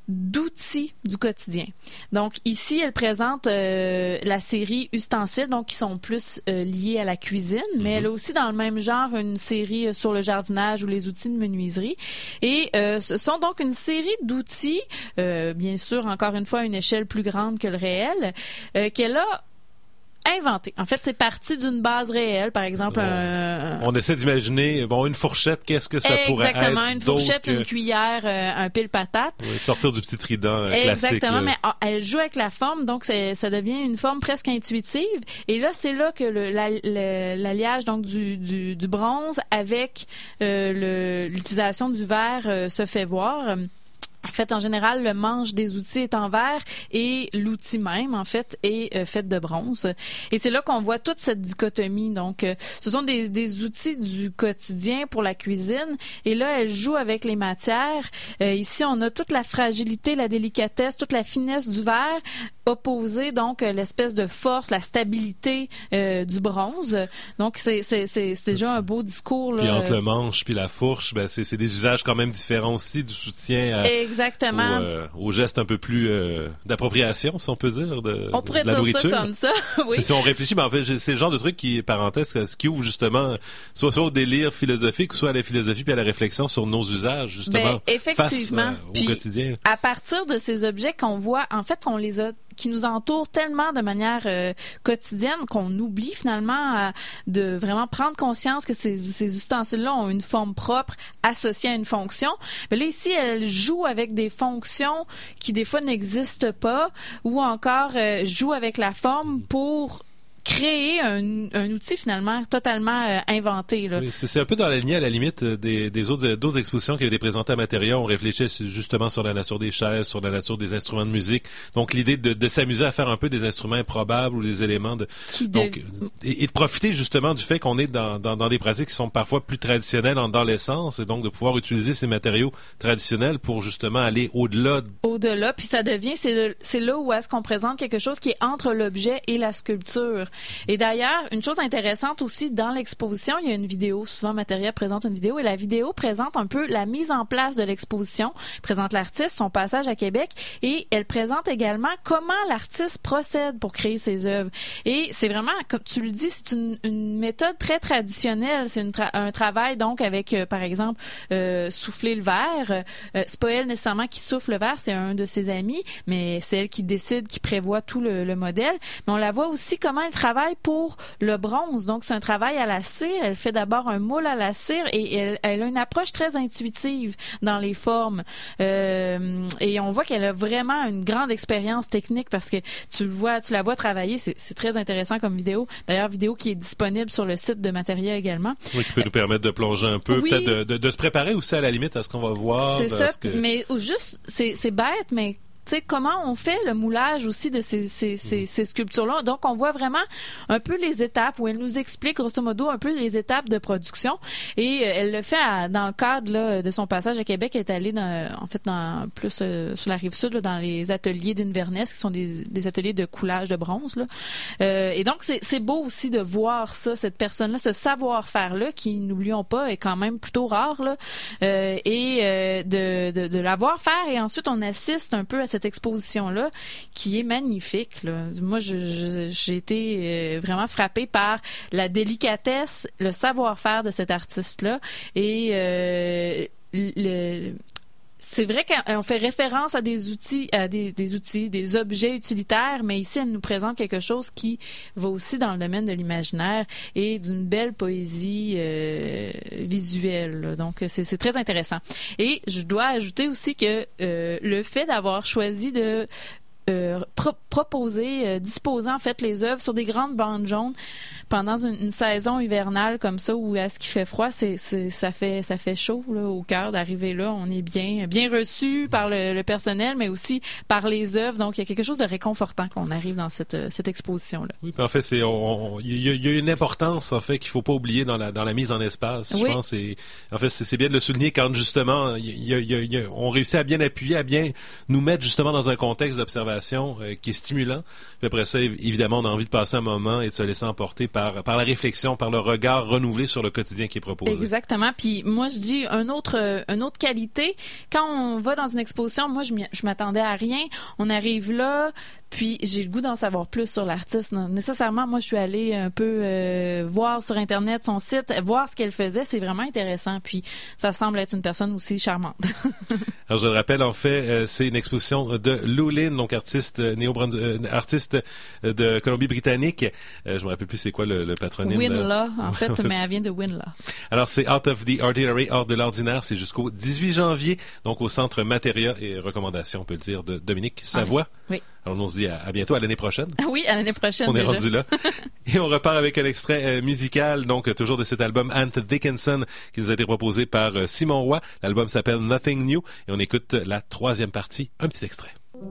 d'outils du quotidien. Donc ici, elle présente la série Ustensiles, donc qui sont plus liés à la cuisine, mais elle a aussi dans le même genre une série sur le jardinage ou les outils de menuiserie. Et ce sont donc une série d'outils, bien sûr, encore une fois, à une échelle plus grande que le réel, qu'elle a inventé. En fait, c'est parti d'une base réelle, par exemple. On essaie d'imaginer, une fourchette, qu'est-ce que ça pourrait être? Exactement, une fourchette, une cuillère, un pile patate. Oui, de sortir du petit trident classique. Exactement, mais elle joue avec la forme, donc ça devient une forme presque intuitive. Et là, c'est là que l'alliage donc du bronze avec l'utilisation du verre se fait voir. En fait, en général, le manche des outils est en verre et l'outil même, en fait, est fait de bronze. Et c'est là qu'on voit toute cette dichotomie. Donc, ce sont des outils du quotidien pour la cuisine. Et là, elle joue avec les matières. Ici, on a toute la fragilité, la délicatesse, toute la finesse du verre opposée, donc, l'espèce de force, la stabilité du bronze. Donc, c'est déjà un beau discours. Là, puis entre le manche puis la fourche, c'est des usages quand même différents aussi du soutien exactement. Au geste un peu plus d'appropriation, si on peut dire, on pourrait de la dire nourriture. Ça comme ça, oui. Si on réfléchit, en fait, c'est le genre de truc qui, parenthèse, ce qui ouvre justement soit au délire philosophique, soit à la philosophie puis à la réflexion sur nos usages, justement, effectivement. Face au quotidien. À partir de ces objets qu'on voit, en fait, qui nous entourent tellement de manière quotidienne qu'on oublie finalement de vraiment prendre conscience que ces ustensiles-là ont une forme propre associée à une fonction. Mais là, ici, elle joue avec des fonctions qui, des fois, n'existent pas ou encore joue avec la forme pour créer un outil finalement totalement inventé. Là. Oui, c'est un peu dans la lignée à la limite des d'autres expositions qui avaient été présentées à Matériaux. On réfléchit justement sur la nature des chaises, sur la nature des instruments de musique. Donc l'idée de s'amuser à faire un peu des instruments improbables ou des éléments et de profiter justement du fait qu'on est dans des pratiques qui sont parfois plus traditionnelles dans l'essence et donc de pouvoir utiliser ces matériaux traditionnels pour justement aller au-delà. Au-delà, puis ça devient, c'est là où est-ce qu'on présente quelque chose qui est entre l'objet et la sculpture. Et d'ailleurs, une chose intéressante aussi dans l'exposition, il y a une vidéo. Souvent, Matériaux présente une vidéo et la vidéo présente un peu la mise en place de l'exposition, présente l'artiste, son passage à Québec et elle présente également comment l'artiste procède pour créer ses œuvres. Et c'est vraiment, comme tu le dis, c'est une méthode très traditionnelle. C'est un travail donc avec, par exemple, souffler le verre. C'est pas elle nécessairement qui souffle le verre, c'est un de ses amis, mais c'est elle qui décide, qui prévoit tout le modèle. Mais on la voit aussi comment elle travaille pour le bronze. Donc, c'est un travail à la cire. Elle fait d'abord un moule à la cire et elle a une approche très intuitive dans les formes. Et on voit qu'elle a vraiment une grande expérience technique parce que tu la vois travailler. C'est très intéressant comme vidéo. D'ailleurs, vidéo qui est disponible sur le site de Matériaux également. Oui, qui peut nous permettre de plonger un peu, peut-être de se préparer aussi à la limite à ce qu'on va voir. C'est ça, mais juste, c'est bête, mais tu sais, comment on fait le moulage aussi de ces sculptures-là. Donc, on voit vraiment un peu les étapes où elle nous explique, grosso modo, un peu les étapes de production. Et elle le fait dans le cadre là, de son passage à Québec. Elle est allée, plus sur la Rive-Sud, là, dans les ateliers d'Inverness, qui sont des ateliers de coulage de bronze. Là. Et donc, c'est beau aussi de voir ça, cette personne-là, ce savoir-faire-là, qui, n'oublions pas, est quand même plutôt rare. Là, de la voir faire. Et ensuite, on assiste un peu à cette exposition-là qui est magnifique. Là. Moi, j'ai été vraiment frappée par la délicatesse, le savoir-faire de cet artiste-là et c'est vrai qu'on fait référence à des outils, des objets utilitaires, mais ici, elle nous présente quelque chose qui va aussi dans le domaine de l'imaginaire et d'une belle poésie visuelle. Là. Donc, c'est très intéressant. Et je dois ajouter aussi que le fait d'avoir choisi de disposer en fait les œuvres sur des grandes bandes jaunes pendant une saison hivernale comme ça où est-ce qu'il fait froid, ça fait chaud là, au cœur d'arriver là. On est bien reçu par le personnel, mais aussi par les œuvres. Donc il y a quelque chose de réconfortant quand on arrive dans cette exposition là. Oui, puis en fait il y a une importance en fait qu'il faut pas oublier dans la mise en espace. Oui. Je pense c'est bien de le souligner quand justement on réussit à bien appuyer, à bien nous mettre justement dans un contexte d'observation d'observation qui est stimulant. Puis après ça, évidemment, on a envie de passer un moment et de se laisser emporter par la réflexion, par le regard renouvelé sur le quotidien qui est proposé. Exactement. Puis moi, je dis une autre qualité. Quand on va dans une exposition, moi, je m'attendais à rien. On arrive là, puis j'ai le goût d'en savoir plus sur l'artiste. Non, nécessairement, moi, je suis allée un peu voir sur Internet son site, voir ce qu'elle faisait. C'est vraiment intéressant. Puis ça semble être une personne aussi charmante. Alors, je le rappelle, en fait, c'est une exposition de Lou Lin, donc artiste artiste de Colombie-Britannique. Je me rappelle plus c'est quoi le patronyme. Winla, en fait, mais elle vient de Winla. Alors, c'est Out of the Ordinary, hors de l'ordinaire. C'est jusqu'au 18 janvier, donc au Centre Materia et Recommandations, on peut le dire, de Dominique Savoie. Oui. Alors, on se dit à bientôt, à l'année prochaine. Oui, à l'année prochaine. On est déjà. rendu là. Et on repart avec un extrait musical, donc toujours de cet album Ant Dickinson, qui nous a été proposé par Simon Roy. L'album s'appelle Nothing New et on écoute la 3e partie, un petit extrait.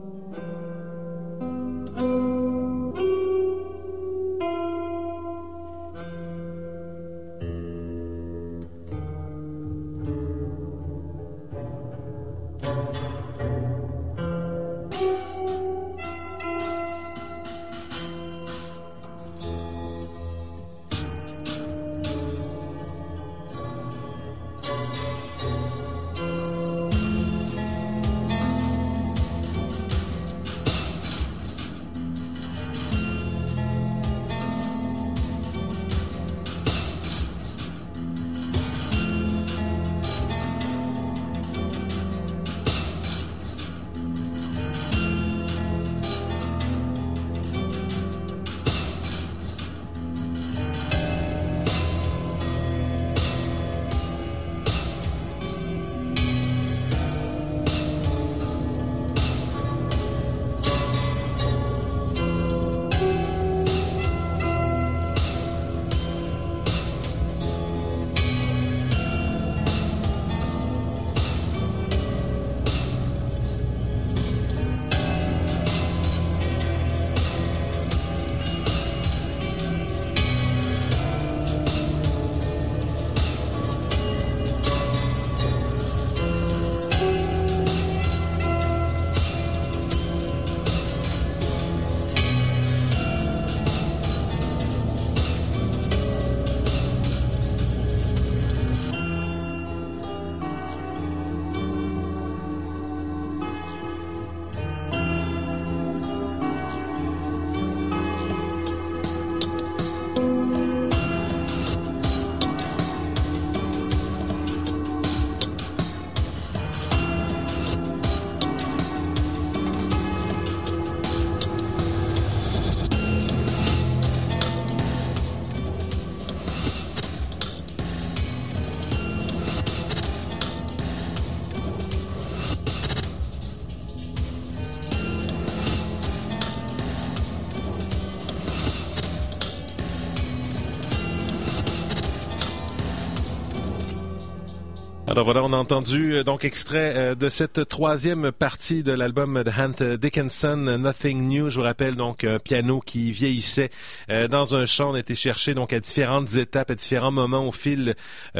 Alors voilà, on a entendu donc extrait de cette 3e partie de l'album de Ant Dickinson, Nothing New. Je vous rappelle donc un piano qui vieillissait dans un champ. On a été chercher donc à différentes étapes, à différents moments au fil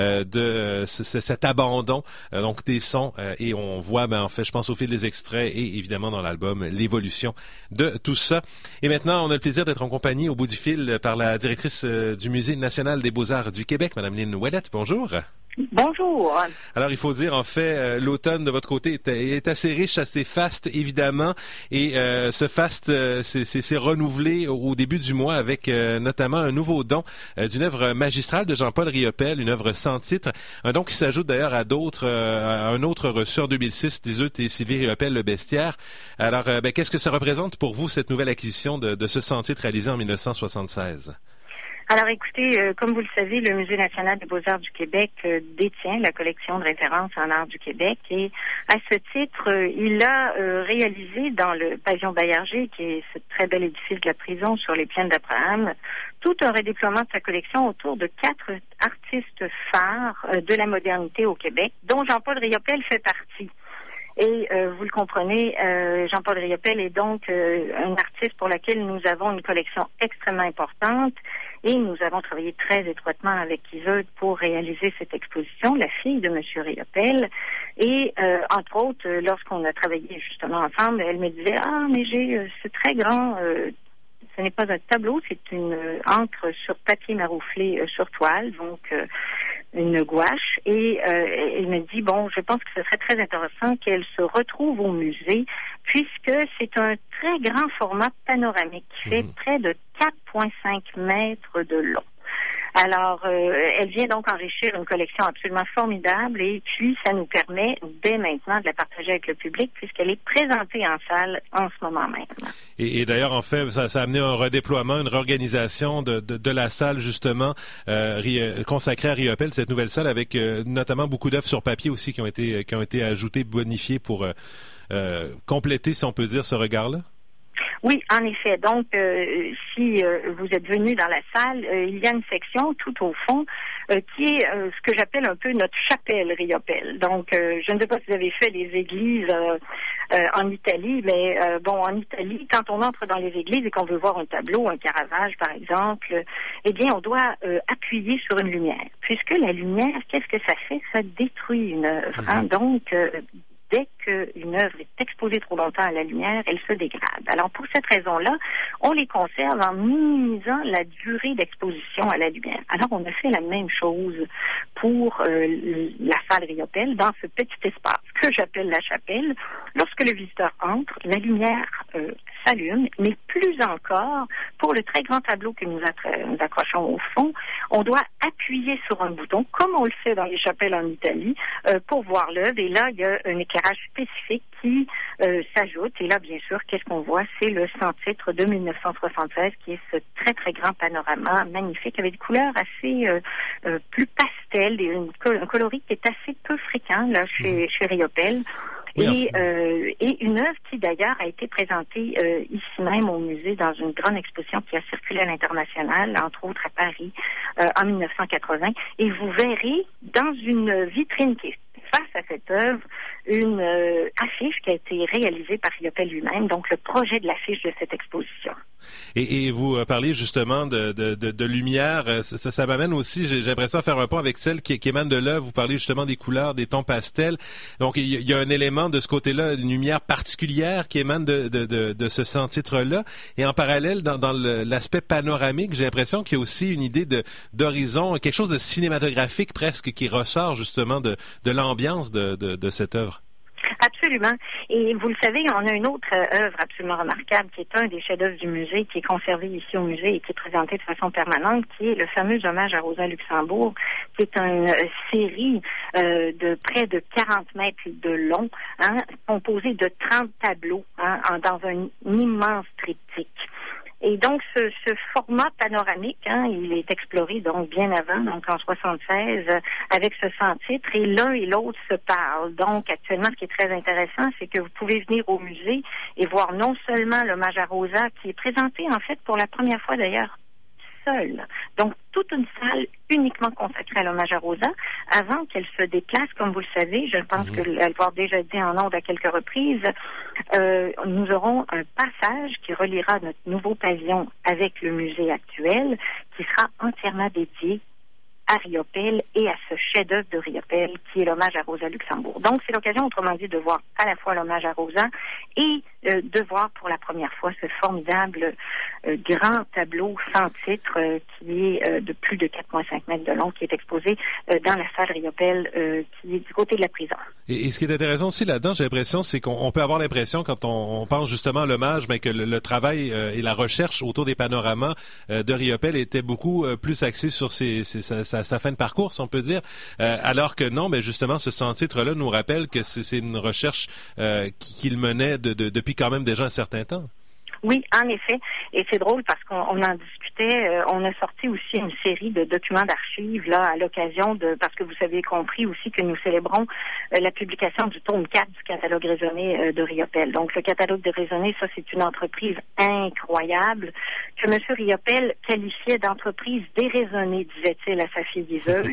de cet abandon donc des sons et on voit en fait, je pense au fil des extraits et évidemment dans l'album l'évolution de tout ça. Et maintenant, on a le plaisir d'être en compagnie au bout du fil par la directrice du Musée national des Beaux-Arts du Québec, Madame Lynn Ouellette. Bonjour. Bonjour. Alors, il faut dire, en fait, l'automne de votre côté est assez riche, assez faste, évidemment. Et ce faste c'est renouvelé au début du mois avec notamment un nouveau don d'une œuvre magistrale de Jean-Paul Riopelle, une œuvre sans titre. Un don qui s'ajoute d'ailleurs à d'autres, un autre reçu en 2006 d'Iseut et Sylvie Riopelle, Le Bestiaire. Alors, qu'est-ce que ça représente pour vous, cette nouvelle acquisition de ce sans titre réalisé en 1976? Alors écoutez, comme vous le savez, le Musée national des Beaux-Arts du Québec détient la collection de référence en art du Québec et à ce titre, il a réalisé dans le pavillon Baillarger, qui est ce très bel édifice de la prison sur les plaines d'Abraham, tout un redéploiement de sa collection autour de 4 artistes phares de la modernité au Québec, dont Jean-Paul Riopelle fait partie. Et vous le comprenez, Jean-Paul Riopelle est donc un artiste pour lequel nous avons une collection extrêmement importante et nous avons travaillé très étroitement avec Iseut pour réaliser cette exposition, la fille de M. Riopelle. Et entre autres, lorsqu'on a travaillé justement ensemble, elle me disait mais j'ai ce très grand, ce n'est pas un tableau, c'est une encre sur papier marouflé sur toile, donc une gouache. Et elle me dit je pense que ce serait très intéressant qu'elle se retrouve au musée, puisque c'est un très grand format panoramique qui fait près de 4,5 mètres de long. Alors, elle vient donc enrichir une collection absolument formidable et puis ça nous permet dès maintenant de la partager avec le public puisqu'elle est présentée en salle en ce moment même. Et d'ailleurs, en fait, ça a amené un redéploiement, une réorganisation de la salle justement consacrée à Riopelle, cette nouvelle salle avec notamment beaucoup d'œuvres sur papier aussi qui ont été ajoutées, bonifiées pour compléter, si on peut dire, ce regard-là. Oui, en effet. Donc, si vous êtes venu dans la salle, il y a une section tout au fond qui est ce que j'appelle un peu notre chapelle Riopelle. Donc, je ne sais pas si vous avez fait les églises en Italie, mais en Italie, quand on entre dans les églises et qu'on veut voir un tableau, un Caravage par exemple, eh bien, on doit appuyer sur une lumière. Puisque la lumière, qu'est-ce que ça fait? Ça détruit une œuvre. Hein? Donc, dès qu'une œuvre est exposée trop longtemps à la lumière, elle se dégrade. Alors, pour cette raison-là, on les conserve en minimisant la durée d'exposition à la lumière. Alors, on a fait la même chose pour la salle Riopelle, dans ce petit espace que j'appelle la chapelle. Lorsque le visiteur entre, la lumière s'allume, mais plus encore, pour le très grand tableau que nous accrochons au fond, on doit appuyer sur un bouton, comme on le fait dans les chapelles en Italie, pour voir l'œuvre. Et là, il y a un éclairage spécifique qui s'ajoute. Et là, bien sûr, qu'est-ce qu'on voit? C'est le sans-titre de 1976, qui est ce très, très grand panorama magnifique, avec des couleurs assez plus pastel, un coloris qui est assez peu fréquent là chez Riopelle. Oui, et une œuvre qui d'ailleurs a été présentée ici même au musée dans une grande exposition qui a circulé à l'international, entre autres à Paris en 1980. Et vous verrez dans une vitrine qui est face à cette œuvre une affiche qui a été réalisée par Riopelle lui-même, donc le projet de l'affiche de cette exposition. Et vous parliez justement de lumière, ça m'amène aussi, j'ai l'impression à faire un point avec celle qui émane de l'œuvre. Vous parlez justement des couleurs, des tons pastels. Donc il y a un élément de ce côté-là, une lumière particulière qui émane de ce sans-titre-là. Et en parallèle, dans l'aspect panoramique, j'ai l'impression qu'il y a aussi une idée d'horizon, quelque chose de cinématographique presque qui ressort justement de l'ambiance de cette œuvre. Absolument. Et vous le savez, on a une autre œuvre absolument remarquable qui est un des chefs-d'œuvre du musée, qui est conservé ici au musée et qui est présenté de façon permanente, qui est le fameux hommage à Rosa Luxembourg, qui est une série de près de 40 mètres de long, composée de 30 tableaux dans un immense triptyque. Et donc, ce format panoramique, il est exploré donc bien avant, donc en 76, avec ce sans-titre, et l'un et l'autre se parlent. Donc, actuellement, ce qui est très intéressant, c'est que vous pouvez venir au musée et voir non seulement l'hommage à Rosa, qui est présenté, en fait, pour la première fois d'ailleurs, seule. Donc, toute une salle uniquement consacrée à l'hommage à Rosa, avant qu'elle se déplace, comme vous le savez, je pense qu'elle va déjà été en ondes à quelques reprises, nous aurons un passage qui reliera notre nouveau pavillon avec le musée actuel, qui sera entièrement dédié à Riopelle et à ce chef-d'œuvre de Riopelle qui est l'hommage à Rosa Luxembourg. Donc, c'est l'occasion, autrement dit, de voir à la fois l'hommage à Rosa et de voir pour la première fois ce formidable grand tableau sans titre qui est de plus de 4,5 mètres de long, qui est exposé dans la salle Riopelle qui est du côté de la prison. Et ce qui est intéressant aussi là-dedans, j'ai l'impression, c'est qu'on peut avoir l'impression, quand on pense justement à l'hommage, que le travail et la recherche autour des panoramas de Riopelle était beaucoup plus axé sur sa fin de parcours, si on peut dire, alors que non, justement, ce sans-titre-là nous rappelle que c'est une recherche qu'il menait depuis quand même déjà un certain temps. Oui, en effet. Et c'est drôle parce qu'on en discutait. On a sorti aussi une série de documents d'archives là à l'occasion parce que vous avez compris aussi que nous célébrons la publication du tome 4 du catalogue raisonné de Riopelle. Donc, le catalogue de raisonné, ça, c'est une entreprise incroyable que M. Riopelle qualifiait d'entreprise déraisonnée, disait-il à sa fille Iseult.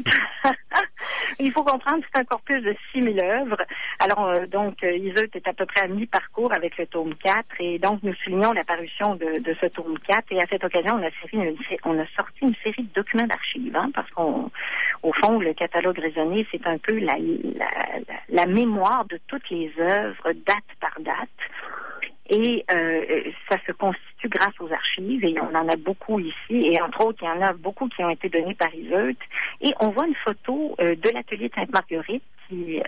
Il faut comprendre que c'est un corpus de 6000 œuvres. Alors, donc, Iseult est à peu près à mi-parcours avec le tome 4 et donc nous soulignons la parution de ce tome 4. Et à cette occasion, on a sorti une série de documents d'archives, hein, parce qu'au fond, le catalogue raisonné, c'est un peu la mémoire de toutes les œuvres, date par date. Et ça se constitue grâce aux archives, et on en a beaucoup ici, et entre autres, il y en a beaucoup qui ont été donnés par Iseut. Et on voit une photo de l'atelier de Sainte-Marguerite qui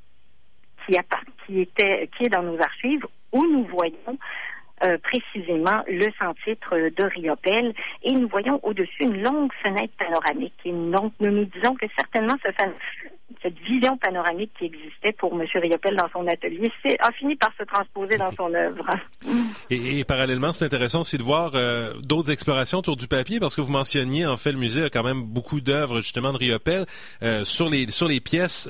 est dans nos archives, où nous voyons précisément le sans-titre de Riopelle, et nous voyons au-dessus une longue fenêtre panoramique. Et donc, nous disons que certainement cette vision panoramique qui existait pour M. Riopelle dans son atelier a fini par se transposer dans son œuvre. Et parallèlement, c'est intéressant aussi de voir d'autres explorations autour du papier, parce que vous mentionniez, en fait, le musée a quand même beaucoup d'œuvres, justement, de Riopelle. Sur les pièces,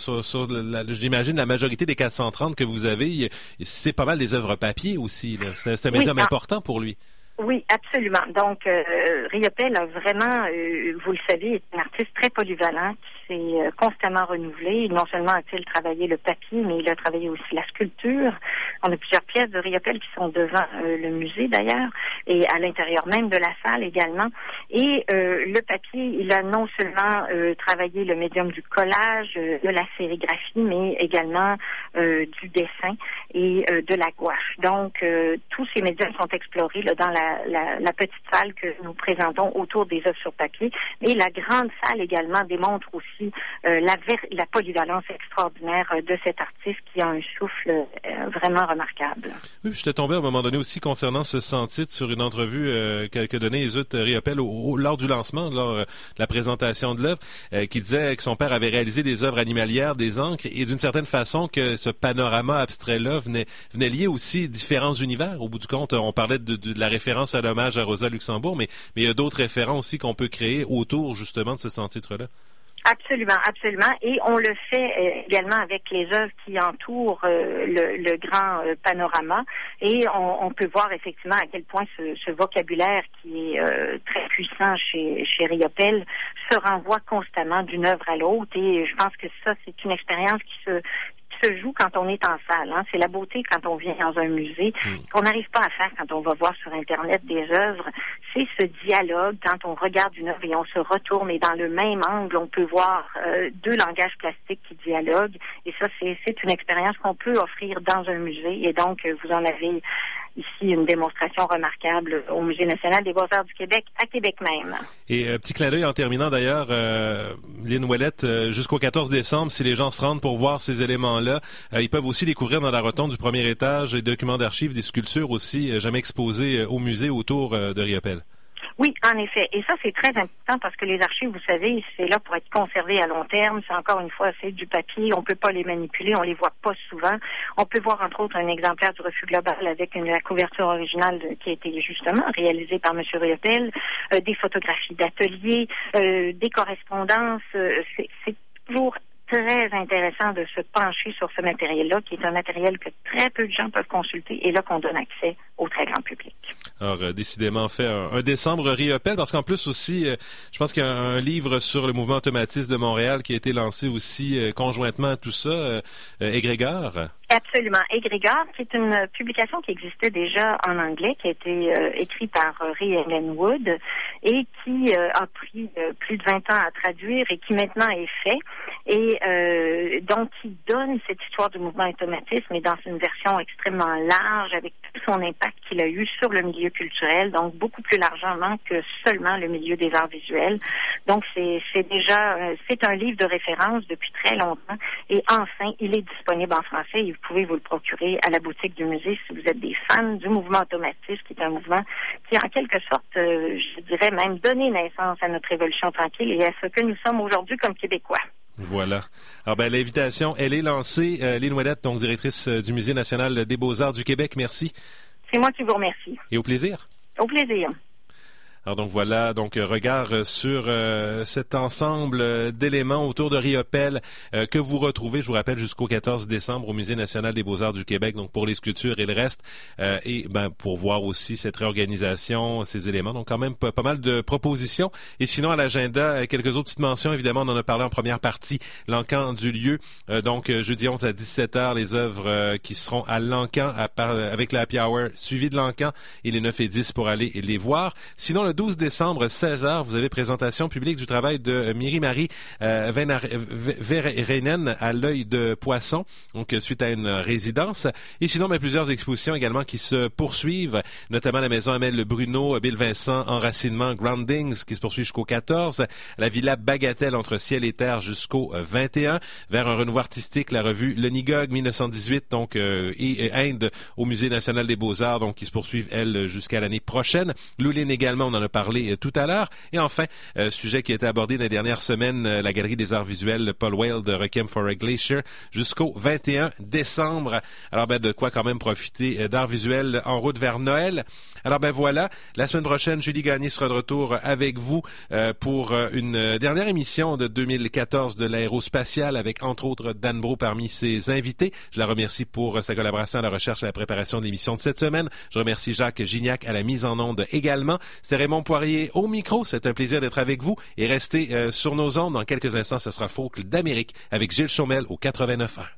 j'imagine, la majorité des 430 que vous avez, c'est pas mal des œuvres papier aussi, là. C'est un médium important pour lui. Oui, absolument. Donc, Riopelle a vraiment, vous le savez, est un artiste très polyvalent qui s'est constamment renouvelé. Non seulement a-t-il travaillé le papier, mais il a travaillé aussi la sculpture. On a plusieurs pièces de Riopelle qui sont devant le musée, d'ailleurs, et à l'intérieur même de la salle également. Et le papier, il a non seulement travaillé le médium du collage, de la sérigraphie, mais également du dessin et de la gouache. Donc, tous ces médiums sont explorés là, dans la petite salle que nous présentons autour des œuvres sur papier. Et la grande salle également démontre aussi la polyvalence extraordinaire de cet artiste qui a un souffle vraiment remarquable. Oui, puis j'étais tombé à un moment donné aussi concernant ce sans-titre sur une entrevue qu'a donnée Iseut Riopelle lors du lancement, lors de la présentation de l'œuvre, qui disait que son père avait réalisé des œuvres animalières, des encres, et d'une certaine façon que ce panorama abstrait-là venait lier aussi différents univers. Au bout du compte, on parlait de la référence à l'hommage à Rosa Luxembourg, mais il y a d'autres référents aussi qu'on peut créer autour justement de ce sans-titre-là. Absolument, absolument. Et on le fait également avec les œuvres qui entourent le grand panorama. Et on peut voir effectivement à quel point ce vocabulaire qui est très puissant chez Riopelle se renvoie constamment d'une œuvre à l'autre. Et je pense que ça, c'est une expérience qui se joue quand on est en salle. Hein. C'est la beauté quand on vient dans un musée, qu'on n'arrive pas à faire quand on va voir sur Internet des œuvres. C'est ce dialogue quand on regarde une œuvre et on se retourne et dans le même angle, on peut voir deux langages plastiques qui dialoguent. Et ça, c'est une expérience qu'on peut offrir dans un musée. Et donc, vous en avez ici une démonstration remarquable au Musée national des beaux-arts du Québec, à Québec même. Et petit clin d'œil en terminant d'ailleurs, Lynn Ouellette, jusqu'au 14 décembre, si les gens se rendent pour voir ces éléments-là, ils peuvent aussi découvrir dans la rotonde du premier étage des documents d'archives, des sculptures aussi jamais exposées au musée autour de Riopelle. Oui, en effet. Et ça, c'est très important parce que les archives, vous savez, c'est là pour être conservé à long terme. C'est encore une fois, c'est du papier. On peut pas les manipuler. On les voit pas souvent. On peut voir, entre autres, un exemplaire du Refus global avec la couverture originale qui a été justement réalisée par M. Riopelle, des photographies d'atelier, des correspondances. C'est toujours très intéressant de se pencher sur ce matériel-là, qui est un matériel que très peu de gens peuvent consulter et là qu'on donne accès au très grand public. Alors, décidément fait un décembre Riopelle, parce qu'en plus aussi, je pense qu'il y a un livre sur le mouvement automatiste de Montréal qui a été lancé aussi conjointement à tout ça, Égrégore. Absolument. Égrégore, qui est une publication qui existait déjà en anglais, qui a été écrite par Ray Ellen Wood et qui a pris plus de 20 ans à traduire et qui maintenant est fait. Et donc, qui donne cette histoire du mouvement automatisme, mais dans une version extrêmement large, avec tout son impact qu'il a eu sur le milieu culturel, donc beaucoup plus largement que seulement le milieu des arts visuels. Donc, c'est un livre de référence depuis très longtemps. Et enfin, il est disponible en français. Vous pouvez vous le procurer à la boutique du musée si vous êtes des fans du mouvement automatisme, qui est un mouvement qui, en quelque sorte, je dirais même, donné naissance à notre révolution tranquille et à ce que nous sommes aujourd'hui comme Québécois. Voilà. Alors, l'invitation, elle est lancée. Lynn Ouellette, donc directrice du Musée national des beaux-arts du Québec, merci. C'est moi qui vous remercie. Et au plaisir. Au plaisir. Alors donc voilà, donc regard sur cet ensemble d'éléments autour de Riopelle que vous retrouvez, je vous rappelle, jusqu'au 14 décembre au Musée national des beaux-arts du Québec, donc pour les sculptures et le reste, et pour voir aussi cette réorganisation, ces éléments, donc quand même pas mal de propositions. Et sinon à l'agenda, quelques autres petites mentions, évidemment on en a parlé en première partie, l'encan du lieu, donc jeudi 11 à 17h, les œuvres qui seront à l'encan avec la happy hour, suivi de l'encan, et les 9 et 10 pour aller les voir. Sinon, le 12 décembre, 16h, vous avez présentation publique du travail de Miri-Marie Verheenen à l'œil de poisson, donc suite à une résidence. Et sinon, plusieurs expositions également qui se poursuivent, notamment la maison Amel Bruno, Bill Vincent, Enracinement, Groundings, qui se poursuit jusqu'au 14, la Villa Bagatelle entre ciel et terre jusqu'au 21, vers un renouveau artistique, la revue Le Nigog 1918, donc et Inde au Musée national des beaux-arts, donc qui se poursuivent, elles, jusqu'à l'année prochaine. Louline également, on en a parlé tout à l'heure. Et enfin, sujet qui a été abordé dans les dernières semaines, la Galerie des arts visuels Paul Whale de Requiem for a Glacier jusqu'au 21 décembre. Alors, de quoi quand même profiter d'art visuel en route vers Noël. Alors, voilà, la semaine prochaine, Julie Gagné sera de retour avec vous pour une dernière émission de 2014 de l'aérospatiale avec, entre autres, Dan Bro parmi ses invités. Je la remercie pour sa collaboration à la recherche et à la préparation de l'émission de cette semaine. Je remercie Jacques Gignac à la mise en onde également. C'est Raymond Poirier au micro. C'est un plaisir d'être avec vous et restez sur nos ondes. Dans quelques instants, ce sera Folklore d'Amérique avec Gilles Chaumel au 89.1.